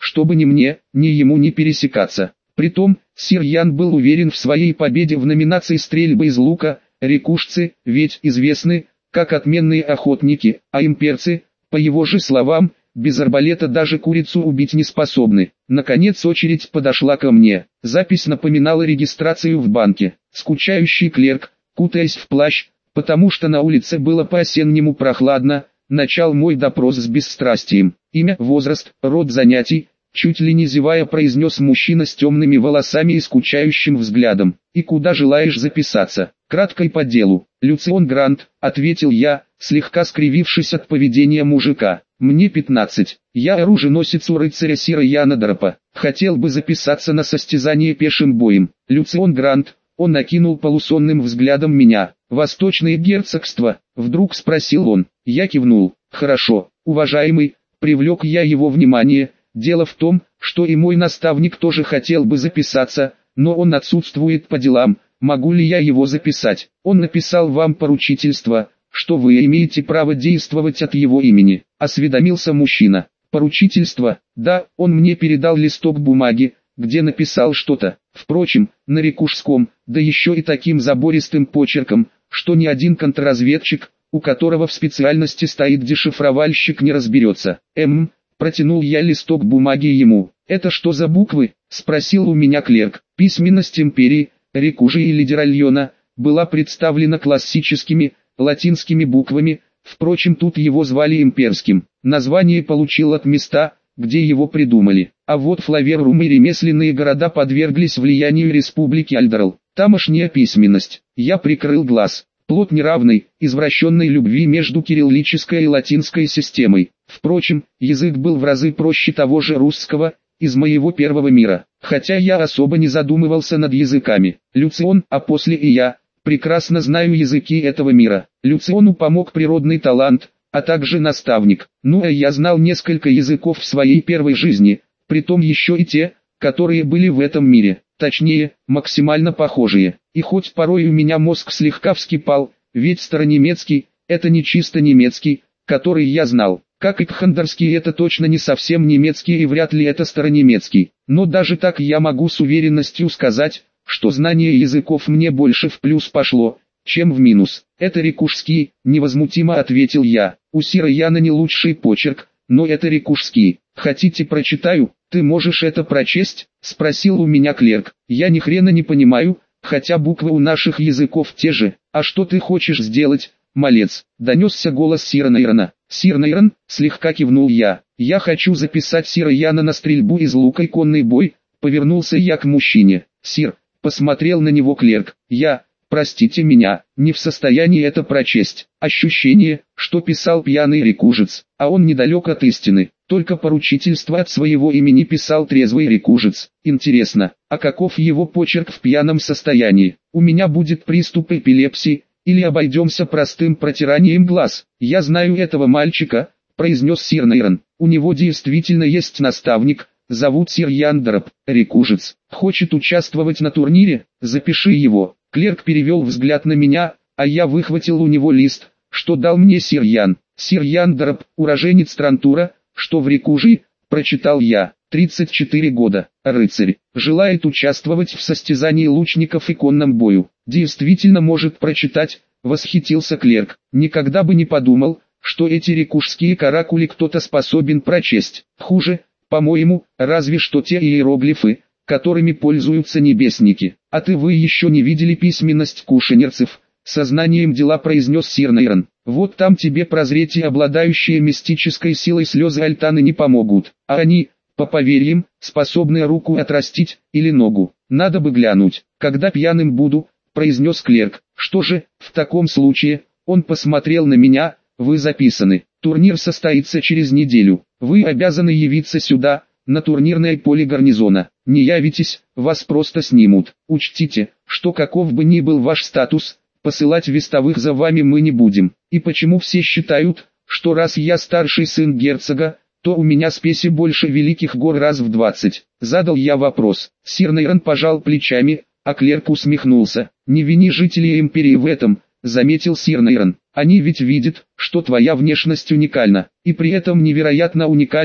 чтобы ни мне, ни ему не пересекаться. Притом, сир Ян был уверен в своей победе в номинации стрельбы из лука. Рекушцы ведь известны как отменные охотники, а имперцы, по его же словам, без арбалета даже курицу убить не способны. Наконец очередь подошла ко мне. Запись напоминала регистрацию в банке. Скучающий клерк, кутаясь в плащ, потому что на улице было по-осеннему прохладно, начал мой допрос с бесстрастием. Имя, возраст, род занятий, чуть ли не зевая произнес мужчина с темными волосами и скучающим взглядом. «И куда желаешь записаться?» «Кратко и по делу». «Люцион Грант», — ответил я, слегка скривившись от поведения мужика. «Мне пятнадцать. Я оруженосец у рыцаря сира Яна Дарапа. Хотел бы записаться на состязание пешим боем». «Люцион Грант», — он накинул полусонным взглядом меня. «Восточное герцогство?» — вдруг спросил он. Я кивнул. «Хорошо, уважаемый», — привлек я его внимание. «Дело в том, что и мой наставник тоже хотел бы записаться, но он отсутствует по делам. Могу ли я его записать? Он написал вам поручительство, что вы имеете право действовать от его имени», — осведомился мужчина. «Поручительство? Да, он мне передал листок бумаги, где написал что-то, впрочем, на рекушском, да еще и таким забористым почерком, что ни один контрразведчик, у которого в специальности стоит дешифровальщик, не разберется. Эм, протянул я листок бумаги ему. «Это что за буквы?» — спросил у меня клерк. Письменность империи, Рекужи и Лидеральона, была представлена классическими, латинскими буквами, впрочем тут его звали имперским. Название получил от места, где его придумали. А вот Флаверрум и ремесленные города подверглись влиянию республики Альдерал. Тамошняя письменность. Я прикрыл глаз. Плод неравной, извращенной любви между кириллической и латинской системой. Впрочем, язык был в разы проще того же русского, из моего первого мира. Хотя я особо не задумывался над языками. Люцион, а после и я, прекрасно знаю языки этого мира. Люциону помог природный талант, а также наставник. Ну а я знал несколько языков в своей первой жизни, притом еще и те, которые были в этом мире. Точнее, максимально похожие. И хоть порой у меня мозг слегка вскипал, ведь старонемецкий – это не чисто немецкий, который я знал. Как и кхандерский, это точно не совсем немецкий и вряд ли это старонемецкий. Но даже так я могу с уверенностью сказать, что знание языков мне больше в плюс пошло, чем в минус. «Это рекушский», — невозмутимо ответил я. «У сира Яна не лучший почерк, но это рекушский. Хотите прочитаю? Ты можешь это прочесть?» — спросил у меня клерк. «Я ни хрена не понимаю, хотя буквы у наших языков те же. А что ты хочешь сделать, малец?» — донесся голос сира Нейрона. «Сир Нейрон», — слегка кивнул я. «Я хочу записать сира Яна на стрельбу из лука и конный бой», — повернулся я к мужчине. «Сир», — посмотрел на него клерк. «Я, простите меня, не в состоянии это прочесть. Ощущение, что писал пьяный рекужец, а он недалек от истины. Только поручительство от своего имени писал трезвый рекужец. Интересно, а каков его почерк в пьяном состоянии? У меня будет приступ эпилепсии, или обойдемся простым протиранием глаз?» «Я знаю этого мальчика», — произнес сир Нейрон. «У него действительно есть наставник, зовут сир Ян Дарап, рекужец. Хочет участвовать на турнире? Запиши его». Клерк перевел взгляд на меня, а я выхватил у него лист, что дал мне сир Ян. «Сир Ян Дарап, уроженец Трантура, что в Рекужи», — прочитал я. тридцать четыре года, рыцарь, желает участвовать в состязании лучников и конном бою. Действительно может прочитать, восхитился клерк. Никогда бы не подумал, что эти рекушские каракули кто-то способен прочесть. Хуже, по-моему, разве что те иероглифы, которыми пользуются небесники. А ты вы еще не видели письменность кушанерцев, сознанием дела произнес сир Нейрон. Вот там тебе прозреть и обладающие мистической силой слезы Альтаны не помогут, а они, по поверьям, способны руку отрастить, или ногу. Надо бы глянуть, когда пьяным буду, произнес клерк. Что же, в таком случае, он посмотрел на меня, вы записаны. Турнир состоится через неделю. Вы обязаны явиться сюда, на турнирное поле гарнизона. Не явитесь, вас просто снимут. Учтите, что каков бы ни был ваш статус, посылать вестовых за вами мы не будем. И почему все считают, что раз я старший сын герцога, то у меня спеси больше великих гор раз в двадцать? Задал я вопрос. Сир Нейрон пожал плечами, а клерк усмехнулся. Не вини жителей империи в этом, заметил сир Нейрон. Они ведь видят, что твоя внешность уникальна, и при этом невероятно уникальна,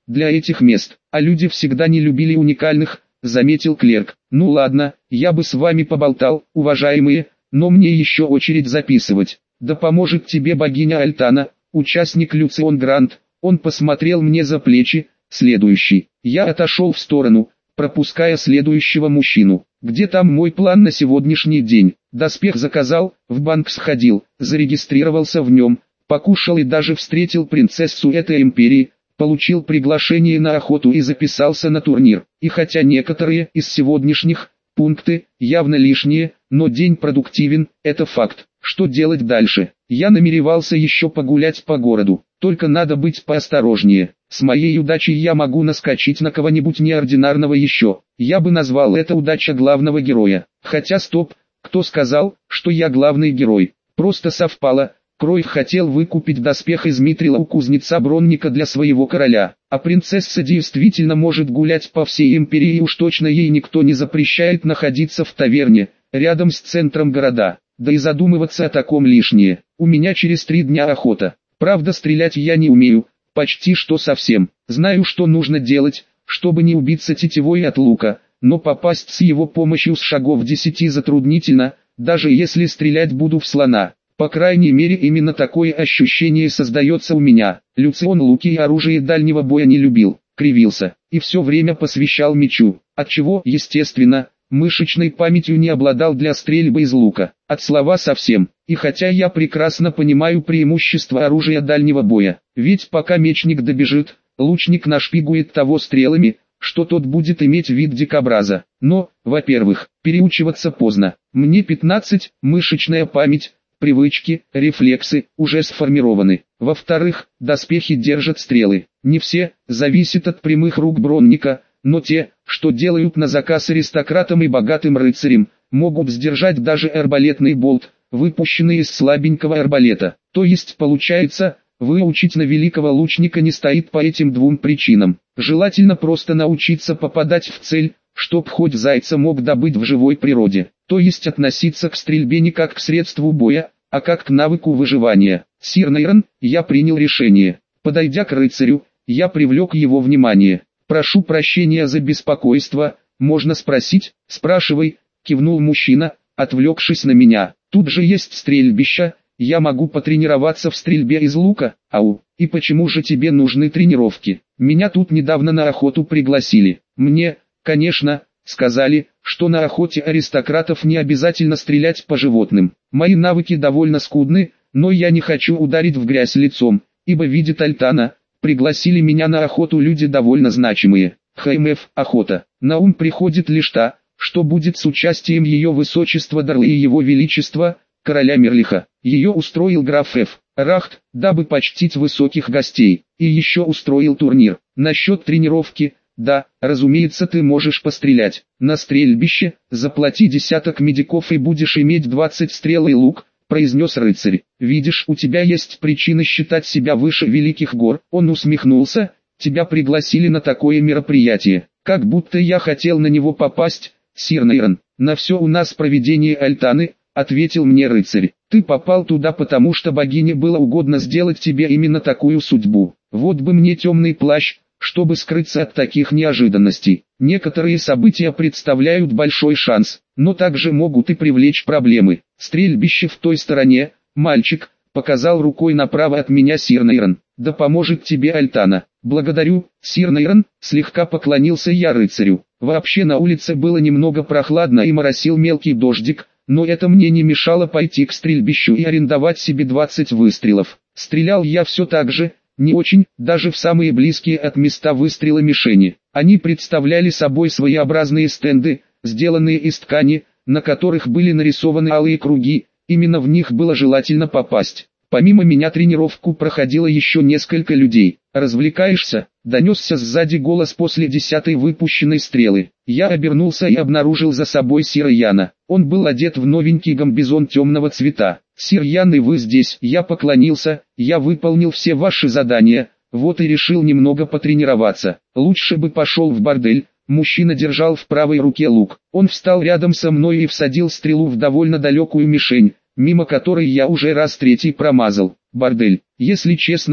для этих мест, а люди всегда не любили уникальных, заметил клерк. Ну ладно, я бы с вами поболтал, уважаемые, но мне еще очередь записывать. Да поможет тебе богиня Альтана, участник Люцион Грант. Он посмотрел мне за плечи. Следующий. Я отошел в сторону, пропуская следующего мужчину. Где там мой план на сегодняшний день? Доспех заказал, в банк сходил, зарегистрировался в нем, покушал и даже встретил принцессу этой империи, получил приглашение на охоту и записался на турнир. И хотя некоторые из сегодняшних пункты явно лишние, но день продуктивен, это факт. Что делать дальше? Я намеревался еще погулять по городу, только надо быть поосторожнее. С моей удачей я могу наскочить на кого-нибудь неординарного еще. Я бы назвал это удача главного героя. Хотя стоп, кто сказал, что я главный герой? Просто совпало. Кройв хотел выкупить доспех из Митрила у кузнеца Бронника для своего короля, а принцесса действительно может гулять по всей империи и уж точно ей никто не запрещает находиться в таверне, рядом с центром города. Да и задумываться о таком лишнее. У меня через три дня охота. Правда, стрелять я не умею, почти что совсем. Знаю, что нужно делать, чтобы не убиться тетивой от лука, но попасть с его помощью с шагов десяти затруднительно, даже если стрелять буду в слона. По крайней мере, именно такое ощущение создается у меня. Люцион луки и оружие дальнего боя не любил, кривился, и все время посвящал мечу, отчего, естественно, мышечной памятью не обладал для стрельбы из лука, от слова совсем. И хотя я прекрасно понимаю преимущество оружия дальнего боя, ведь пока мечник добежит, лучник нашпигует того стрелами, что тот будет иметь вид дикобраза. Но, во-первых, переучиваться поздно. Мне пятнадцать, мышечная память, привычки, рефлексы уже сформированы. Во-вторых, доспехи держат стрелы. Не все, зависит от прямых рук Бронника, но те, что делают на заказ аристократам и богатым рыцарям, могут сдержать даже арбалетный болт, выпущенный из слабенького арбалета. То есть получается, выучить на великого лучника не стоит по этим двум причинам. Желательно просто научиться попадать в цель, чтоб хоть зайца мог добыть в живой природе. То есть относиться к стрельбе не как к средству боя, а как к навыку выживания. Сир Нейрон, я принял решение. Подойдя к рыцарю, я привлек его внимание. «Прошу прощения за беспокойство, можно спросить?» «Спрашивай», кивнул мужчина, отвлекшись на меня. «Тут же есть стрельбище, я могу потренироваться в стрельбе из лука». «Ау, и почему же тебе нужны тренировки? Меня тут недавно на охоту пригласили. Мне, конечно, сказали, что на охоте аристократов не обязательно стрелять по животным. Мои навыки довольно скудны, но я не хочу ударить в грязь лицом, ибо видит Альтана, пригласили меня на охоту люди довольно значимые. ХМФ, охота. На ум приходит лишь та, что будет с участием ее высочества Дарлы и его величества, короля Мерлиха. Ее устроил граф Ф. Рахт, дабы почтить высоких гостей, и еще устроил турнир. Насчет тренировки, да, разумеется, ты можешь пострелять. На стрельбище, заплати десяток медиков и будешь иметь двадцать стрел и лук, произнес рыцарь. «Видишь, у тебя есть причины считать себя выше великих гор». Он усмехнулся. «Тебя пригласили на такое мероприятие, как будто я хотел на него попасть, сир Нейрон. На все у нас провидение Альтаны», ответил мне рыцарь. «Ты попал туда, потому что богине было угодно сделать тебе именно такую судьбу. Вот бы мне темный плащ, чтобы скрыться от таких неожиданностей. Некоторые события представляют большой шанс, но также могут и привлечь проблемы. Стрельбище в той стороне, мальчик», показал рукой направо от меня сир Нейрон. «Да поможет тебе Альтана». «Благодарю, сир Нейрон», слегка поклонился я рыцарю. Вообще на улице было немного прохладно и моросил мелкий дождик, но это мне не мешало пойти к стрельбищу и арендовать себе двадцать выстрелов. Стрелял я все так же, не очень, даже в самые близкие от места выстрела мишени. Они представляли собой своеобразные стенды, сделанные из ткани, на которых были нарисованы алые круги, именно в них было желательно попасть. Помимо меня тренировку проходило еще несколько людей. «Развлекаешься?» — донесся сзади голос после десятой выпущенной стрелы. Я обернулся и обнаружил за собой сира Яна. Он был одет в новенький гамбизон темного цвета. «Сир Ян, и вы здесь?» Я поклонился. «Я выполнил все ваши задания, вот и решил немного потренироваться. Лучше бы пошел в бордель». Мужчина держал в правой руке лук. Он встал рядом со мной и всадил стрелу в довольно далекую мишень, мимо которой я уже раз третий промазал. Бордель. Если честно,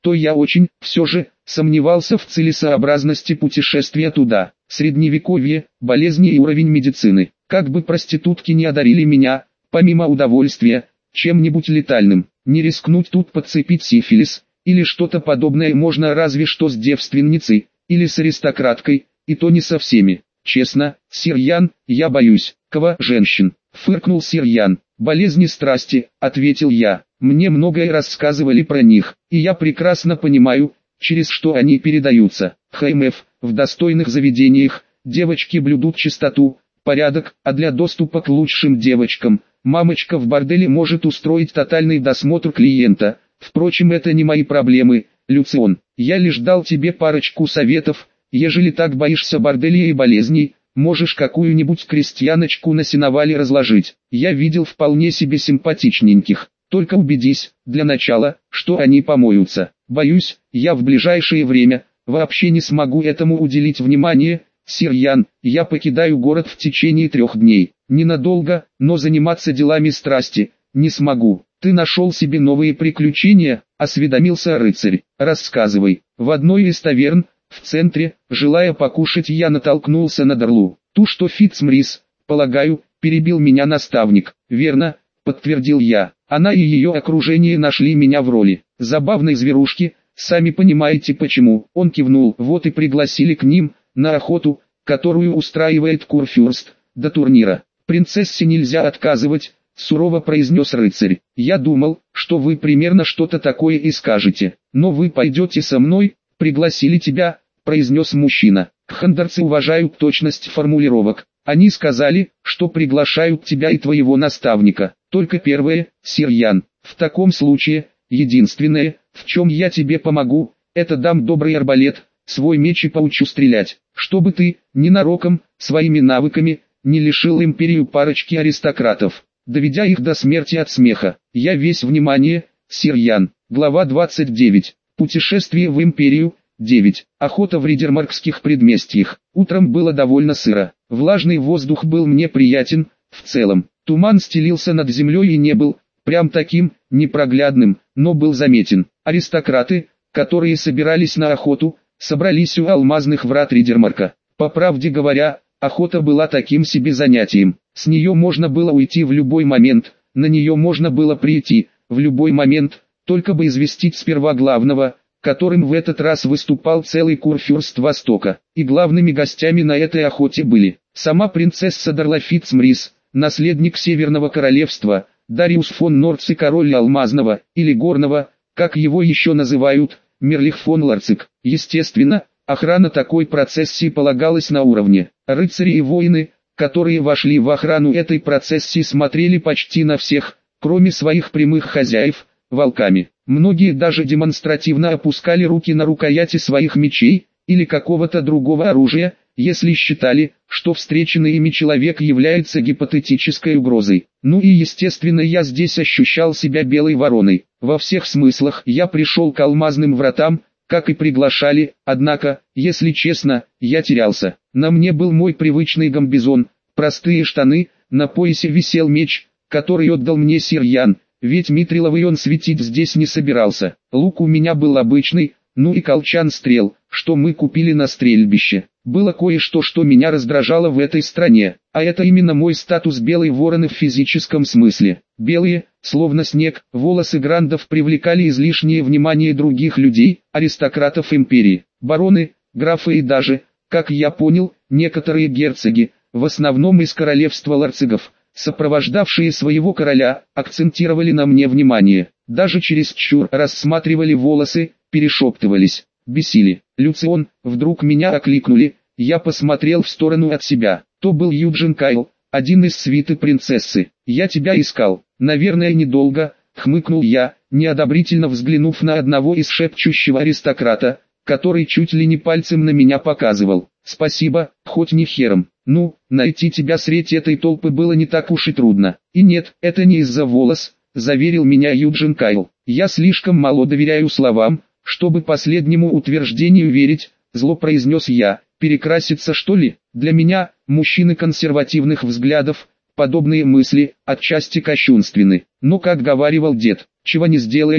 то я очень, все же, сомневался в целесообразности путешествия туда. Средневековье, болезни и уровень медицины. Как бы проститутки не одарили меня, помимо удовольствия, чем-нибудь летальным. Не рискнуть тут подцепить сифилис, или что-то подобное можно разве что с девственницей, или с аристократкой, и то не со всеми. Честно, сир Ян, я боюсь, кого женщин, фыркнул сир Ян. Болезни страсти, ответил я, мне многое рассказывали про них, и я прекрасно понимаю, через что они передаются. ХМФ, в достойных заведениях, девочки блюдут чистоту, порядок, а для доступа к лучшим девочкам, мамочка в борделе может устроить тотальный досмотр клиента. Впрочем, это не мои проблемы, Люцион. Я лишь дал тебе парочку советов. Ежели так боишься борделей и болезней, можешь какую-нибудь крестьяночку на сеновале разложить. Я видел вполне себе симпатичненьких. Только убедись, для начала, что они помоются. Боюсь, я в ближайшее время вообще не смогу этому уделить внимание. Сир Ян, я покидаю город в течение трех дней. Ненадолго, но заниматься делами страсти не смогу. Ты нашел себе новые приключения? Осведомился рыцарь. Рассказывай. В одной из таверн, в центре, желая покушать, я натолкнулся на Дарлу. Ту, что Фитцмрис, полагаю, перебил меня наставник. Верно, подтвердил я. Она и ее окружение нашли меня в роли забавной зверушки, сами понимаете почему. Он кивнул. Вот и пригласили к ним, на охоту, которую устраивает Курфюрст, до турнира. Принцессе нельзя отказывать, сурово произнес рыцарь. Я думал, что вы примерно что-то такое и скажете. Но вы пойдете со мной, пригласили тебя, произнес мужчина. Кхандерцы уважают точность формулировок. Они сказали, что приглашают тебя и твоего наставника. Только первое, сир Ян. В таком случае, единственное, в чем я тебе помогу, это дам добрый арбалет, свой меч и поучу стрелять, чтобы ты, ненароком, своими навыками, не лишил империю парочки аристократов, доведя их до смерти от смеха. Я весь внимание, сир Ян. Глава двадцать девять. Путешествие в империю. девять. Охота в ридермаркских предместьях. Утром было довольно сыро. Влажный воздух был мне приятен, в целом. Туман стелился над землей и не был, прям таким, непроглядным, но был заметен. Аристократы, которые собирались на охоту, собрались у алмазных врат Ридермарка. По правде говоря, охота была таким себе занятием. С нее можно было уйти в любой момент, на нее можно было прийти, в любой момент, только бы известить сперва главного, которым в этот раз выступал целый Курфюрст Востока. И главными гостями на этой охоте были сама принцесса Дарла Фитцмрис, наследник Северного Королевства, Дариус фон Норц и король Алмазного, или Горного, как его еще называют, Мерлих фон Ларцик. Естественно, охрана такой процессии полагалась на уровне. Рыцари и воины, которые вошли в охрану этой процессии, смотрели почти на всех, кроме своих прямых хозяев, волками. Многие даже демонстративно опускали руки на рукояти своих мечей, или какого-то другого оружия, если считали, что встреченный ими человек является гипотетической угрозой. Ну и естественно, я здесь ощущал себя белой вороной. Во всех смыслах я пришел к алмазным вратам, как и приглашали, однако, если честно, я терялся. На мне был мой привычный гамбизон, простые штаны, на поясе висел меч, который отдал мне сир Ян, ведь митриловый он светить здесь не собирался. Лук у меня был обычный, ну и колчан стрел, что мы купили на стрельбище. Было кое-что, что меня раздражало в этой стране, а это именно мой статус белой вороны в физическом смысле. Белые, словно снег, волосы грандов привлекали излишнее внимание других людей, аристократов империи, бароны, графы и даже, как я понял, некоторые герцоги, в основном из королевства ларцигов, сопровождавшие своего короля, акцентировали на мне внимание, даже чересчур рассматривали волосы, перешептывались, бесили. Люцион, вдруг меня окликнули, я посмотрел в сторону от себя, то был Юджин Кайл, один из свиты принцессы. Я тебя искал, наверное недолго, хмыкнул я, неодобрительно взглянув на одного из шепчущего аристократа, который чуть ли не пальцем на меня показывал. Спасибо, хоть не хером. Ну, найти тебя среди этой толпы было не так уж и трудно. И нет, это не из-за волос, заверил меня Юджин Кайл. Я слишком мало доверяю словам, чтобы последнему утверждению верить, зло произнес я. Перекраситься что ли? Для меня, мужчины консервативных взглядов, подобные мысли, отчасти кощунственны. Но как говаривал дед, чего не сделаешь,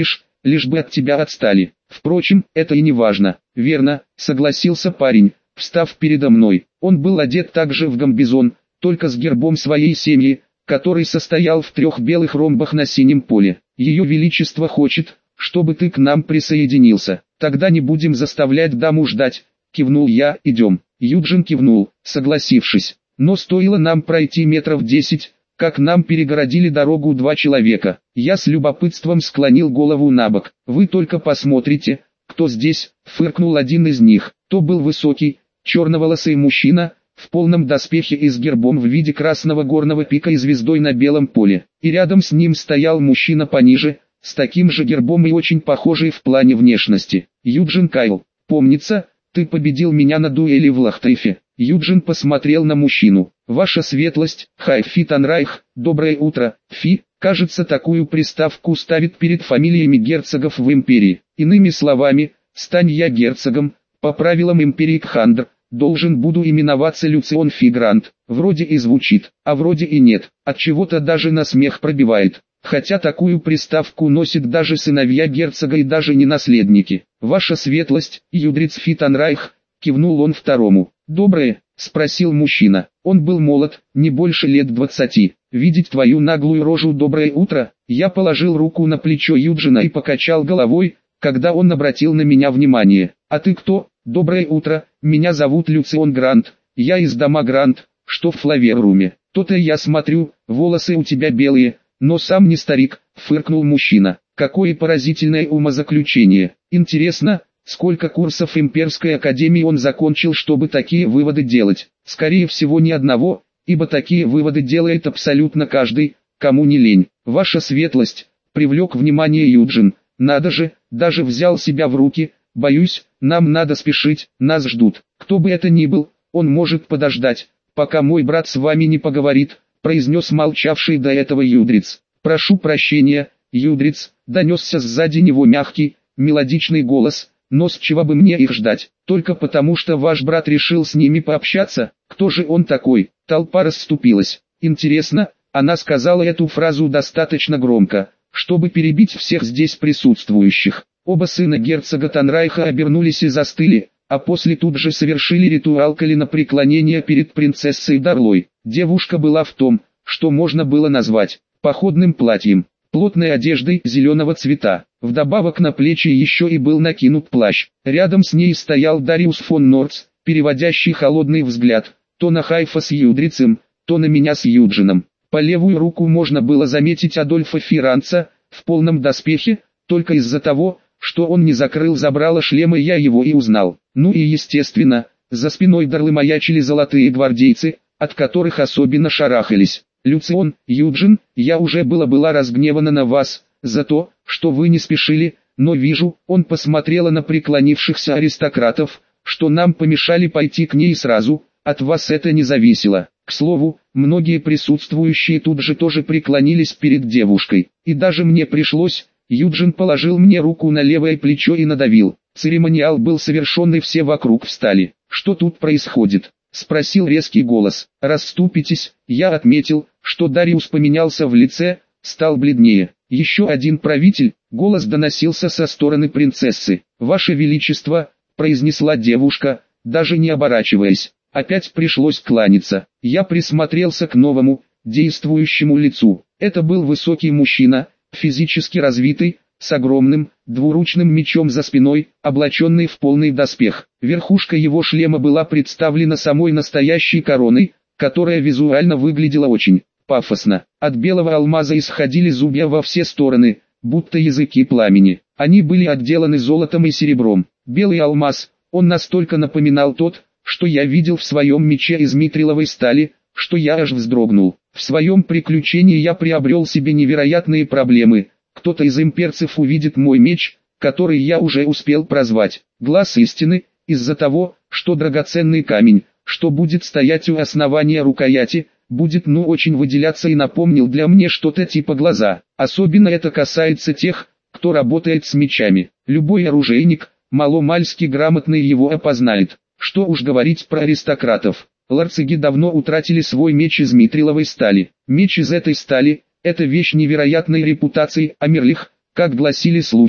лишь бы от тебя отстали. Впрочем, это и не важно. Верно, согласился парень, встав передо мной. Он был одет также в гамбизон, только с гербом своей семьи, который состоял в трех белых ромбах на синем поле. Ее Величество хочет, чтобы ты к нам присоединился. Тогда не будем заставлять даму ждать, кивнул я. Идем. Юджин кивнул, согласившись. Но стоило нам пройти метров десять, как нам перегородили дорогу два человека. Я с любопытством склонил голову набок. Вы только посмотрите, кто здесь, фыркнул один из них. То был высокий, черноволосый мужчина, в полном доспехе и с гербом в виде красного горного пика и звездой на белом поле. И рядом с ним стоял мужчина пониже, с таким же гербом и очень похожий в плане внешности. Юджин Кайл, помнится, ты победил меня на дуэли в Лахтайфе. Юджин посмотрел на мужчину. Ваша светлость, Хай Фи Танрайх, доброе утро. Фи, кажется, такую приставку ставит перед фамилиями герцогов в империи. Иными словами, стань я герцогом, по правилам империи Кхандр, должен буду именоваться Люцион Фи Грант. Вроде и звучит, а вроде и нет, от чего-то даже на смех пробивает. Хотя такую приставку носят даже сыновья герцога и даже не наследники. Ваша светлость, Юдриц Фи Танрайх, кивнул он второму. «Доброе?» – спросил мужчина. Он был молод, не больше лет двадцати. «Видеть твою наглую рожу доброе утро?» Я положил руку на плечо Юджина и покачал головой, когда он обратил на меня внимание. «А ты кто?» «Доброе утро, меня зовут Люцион Грант, я из дома Грант, что в Флаверруме. То-то я смотрю, волосы у тебя белые, но сам не старик», – фыркнул мужчина. «Какое поразительное умозаключение. Интересно, сколько курсов имперской академии он закончил, чтобы такие выводы делать? Скорее всего ни одного, ибо такие выводы делает абсолютно каждый, кому не лень. Ваша светлость», – привлек внимание Юджин. «Надо же, даже взял себя в руки, боюсь, нам надо спешить, нас ждут. Кто бы это ни был, он может подождать, пока мой брат с вами не поговорит», – произнес молчавший до этого Юдриц. «Прошу прощения, Юдриц», – донесся сзади него мягкий, мелодичный голос. «Но с чего бы мне их ждать? Только потому, что ваш брат решил с ними пообщаться? Кто же он такой?» Толпа расступилась. Интересно, она сказала эту фразу достаточно громко, чтобы перебить всех здесь присутствующих. Оба сына герцога Танрайха обернулись и застыли, а после тут же совершили ритуал коленопреклонения перед принцессой Дарлой. Девушка была в том, что можно было назвать походным платьем, плотной одеждой зеленого цвета. Вдобавок на плечи еще и был накинут плащ. Рядом с ней стоял Дариус фон Норц, переводящий холодный взгляд, то на Хайфа с Юдрицем, то на меня с Юджином. По левую руку можно было заметить Адольфа Фиранца, в полном доспехе, только из-за того, что он не закрыл забрало шлема, я его и узнал. Ну и естественно, за спиной Дарлы маячили золотые гвардейцы, от которых особенно шарахались. «Люцион, Юджин, я уже было была разгневана на вас, за то, что вы не спешили, но вижу», он посмотрела на преклонившихся аристократов, «что нам помешали пойти к ней сразу, от вас это не зависело». К слову, многие присутствующие тут же тоже преклонились перед девушкой, и даже мне пришлось. Юджин положил мне руку на левое плечо и надавил. Церемониал был совершен и все вокруг встали. «Что тут происходит?» – спросил резкий голос. «Расступитесь». Я отметил, что Дариус поменялся в лице, стал бледнее. «Еще один правитель», – голос доносился со стороны принцессы. «Ваше Величество», – произнесла девушка, даже не оборачиваясь. Опять пришлось кланяться. Я присмотрелся к новому, действующему лицу. Это был высокий мужчина, физически развитый, с огромным, двуручным мечом за спиной, облаченный в полный доспех. Верхушка его шлема была представлена самой настоящей короной, которая визуально выглядела очень пафосно. От белого алмаза исходили зубья во все стороны, будто языки пламени. Они были отделаны золотом и серебром. Белый алмаз, он настолько напоминал тот, что я видел в своем мече из митриловой стали, что я аж вздрогнул. В своем приключении я приобрел себе невероятные проблемы. Кто-то из имперцев увидит мой меч, который я уже успел прозвать «Глаз истины», из-за того, что драгоценный камень, что будет стоять у основания рукояти, будет ну очень выделяться и напомнил для мне что-то типа глаза. Особенно это касается тех, кто работает с мечами. Любой оружейник, маломальски грамотный его опознает. Что уж говорить про аристократов. Ларцеги давно утратили свой меч из митриловой стали. Меч из этой стали – это вещь невероятной репутации, а Мерлих, как гласили слухи,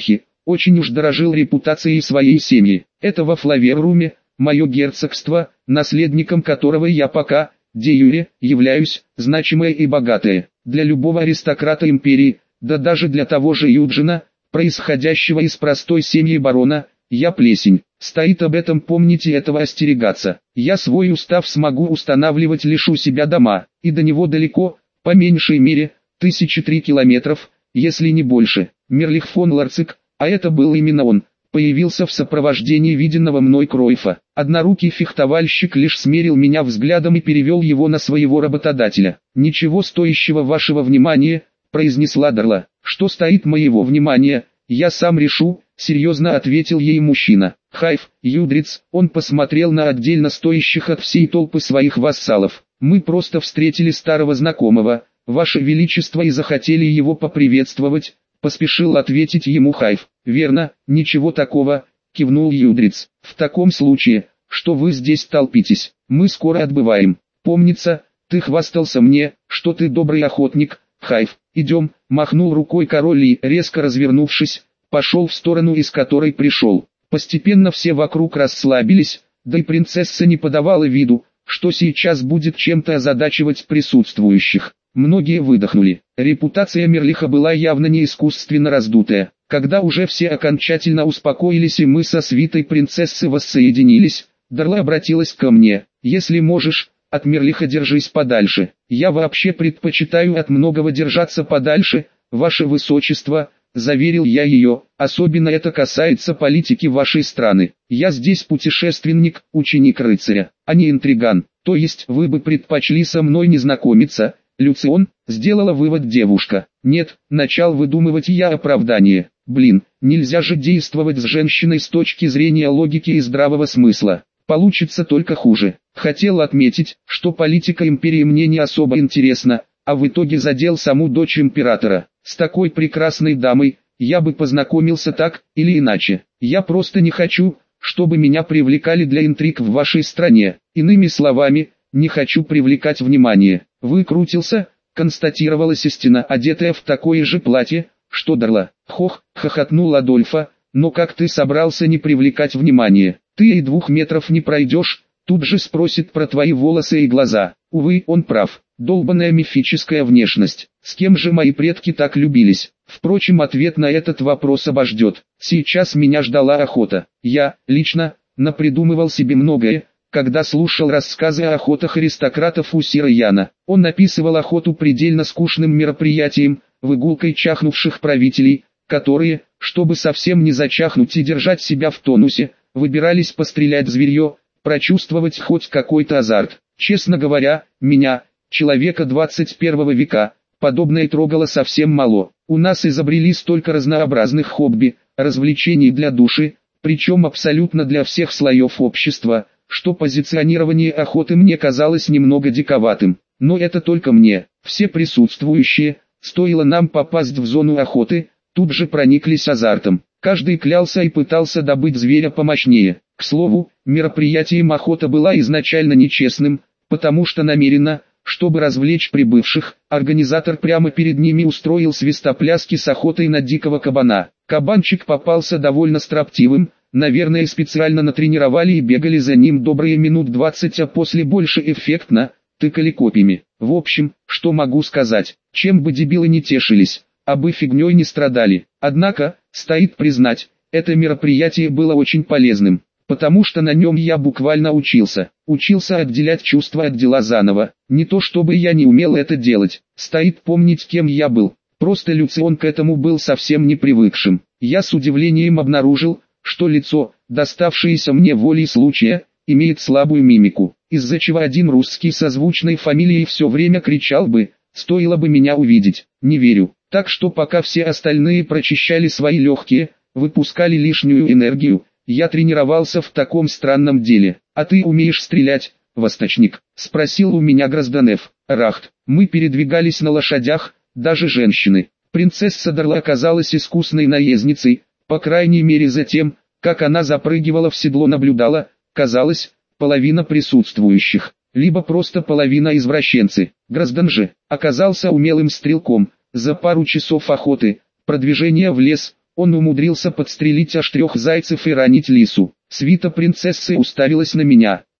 очень уж дорожил репутацией своей семьи. Это во Флаверруме, мое герцогство, наследником которого я пока, де юре, являюсь, значимое и богатое. Для любого аристократа империи, да даже для того же Юджина, происходящего из простой семьи барона, я плесень. Стоит об этом помнить и этого остерегаться. Я свой устав смогу устанавливать лишь у себя дома, и до него далеко, по меньшей мере, тысячи три километров, если не больше. Мерлих фон Ларцик, а это был именно он, появился в сопровождении виденного мной Кройфа. Однорукий фехтовальщик лишь смерил меня взглядом и перевел его на своего работодателя. «Ничего стоящего вашего внимания», — произнесла Дарла. «Что стоит моего внимания, я сам решу», — серьезно ответил ей мужчина. «Хайф, Юдриц», — он посмотрел на отдельно стоящих от всей толпы своих вассалов. «Мы просто встретили старого знакомого, ваше величество, и захотели его поприветствовать», — поспешил ответить ему Хайф. «Верно, ничего такого», — кивнул Юдриц. «В таком случае, что вы здесь толпитесь, мы скоро отбываем. Помнится, ты хвастался мне, что ты добрый охотник, Хайф. Идем», — махнул рукой король и, резко развернувшись, пошел в сторону, из которой пришел. Постепенно все вокруг расслабились, да и принцесса не подавала виду, что сейчас будет чем-то озадачивать присутствующих. Многие выдохнули. Репутация Мерлиха была явно не искусственно раздутая. Когда уже все окончательно успокоились и мы со свитой принцессы воссоединились, Дарла обратилась ко мне. «Если можешь, от Мерлиха держись подальше. Я вообще предпочитаю от многого держаться подальше, ваше высочество», — заверил я ее. «Особенно это касается политики вашей страны. Я здесь путешественник, ученик рыцаря, а не интриган. То есть вы бы предпочли со мной не знакомиться, Люцион?» — сделала вывод девушка. «Нет», — начал выдумывать я оправдание. «Блин, нельзя же действовать с женщиной с точки зрения логики и здравого смысла. Получится только хуже. Хотел отметить, что политика империи мне не особо интересна, а в итоге задел саму дочь императора. С такой прекрасной дамой я бы познакомился так или иначе. Я просто не хочу, чтобы меня привлекали для интриг в вашей стране. Иными словами, не хочу привлекать внимание». «Выкрутился», — констатировала Сестина, одетая в такое же платье, что Дарла. «Хох», — хохотнул Адольфа, «но как ты собрался не привлекать внимание? Ты и двух метров не пройдешь», — тут же спросит про твои волосы и глаза. Увы, он прав. Долбаная мифическая внешность. С кем же мои предки так любились? Впрочем, ответ на этот вопрос обождет. Сейчас меня ждала охота. Я, лично, напридумывал себе многое, когда слушал рассказы о охотах аристократов у Сира Яна. Он описывал охоту предельно скучным мероприятием, выгулкой чахнувших правителей, которые, чтобы совсем не зачахнуть и держать себя в тонусе, выбирались пострелять зверье, прочувствовать хоть какой-то азарт. Честно говоря, меня, человека двадцать первого века, подобное трогало совсем мало. У нас изобрели столько разнообразных хобби, развлечений для души, причем абсолютно для всех слоев общества, что позиционирование охоты мне казалось немного диковатым. Но это только мне. Все присутствующие, стоило нам попасть в зону охоты, тут же прониклись азартом. Каждый клялся и пытался добыть зверя помощнее. К слову, мероприятием охота была изначально нечестным, потому что намеренно, чтобы развлечь прибывших, организатор прямо перед ними устроил свистопляски с охотой на дикого кабана. Кабанчик попался довольно строптивым, наверное, специально натренировали и бегали за ним добрые минут двадцать, а после больше эффектно, тыкали копьями. В общем, что могу сказать, чем бы дебилы не тешились, а бы фигней не страдали. Однако, стоит признать, это мероприятие было очень полезным, потому что на нем я буквально учился. Учился отделять чувства от дела заново. Не то чтобы я не умел это делать, стоит помнить, кем я был. Просто Люцион к этому был совсем не привыкшим. Я с удивлением обнаружил, что лицо, доставшееся мне волей случая, имеет слабую мимику, из-за чего один русский со звучной фамилией все время кричал бы, стоило бы меня увидеть. Не верю. Так что пока все остальные прочищали свои легкие, выпускали лишнюю энергию, я тренировался в таком странном деле. «А ты умеешь стрелять, восточник?» — спросил у меня Гразданев. «Рахт». Мы передвигались на лошадях, даже женщины. Принцесса Дарла оказалась искусной наездницей, по крайней мере за тем, как она запрыгивала в седло наблюдала, казалось, половина присутствующих, либо просто половина извращенцы. Граздан же оказался умелым стрелком. За пару часов охоты, продвижения в лес, Он умудрился подстрелить аж трех зайцев и ранить лису. Свита принцессы уставилась на меня.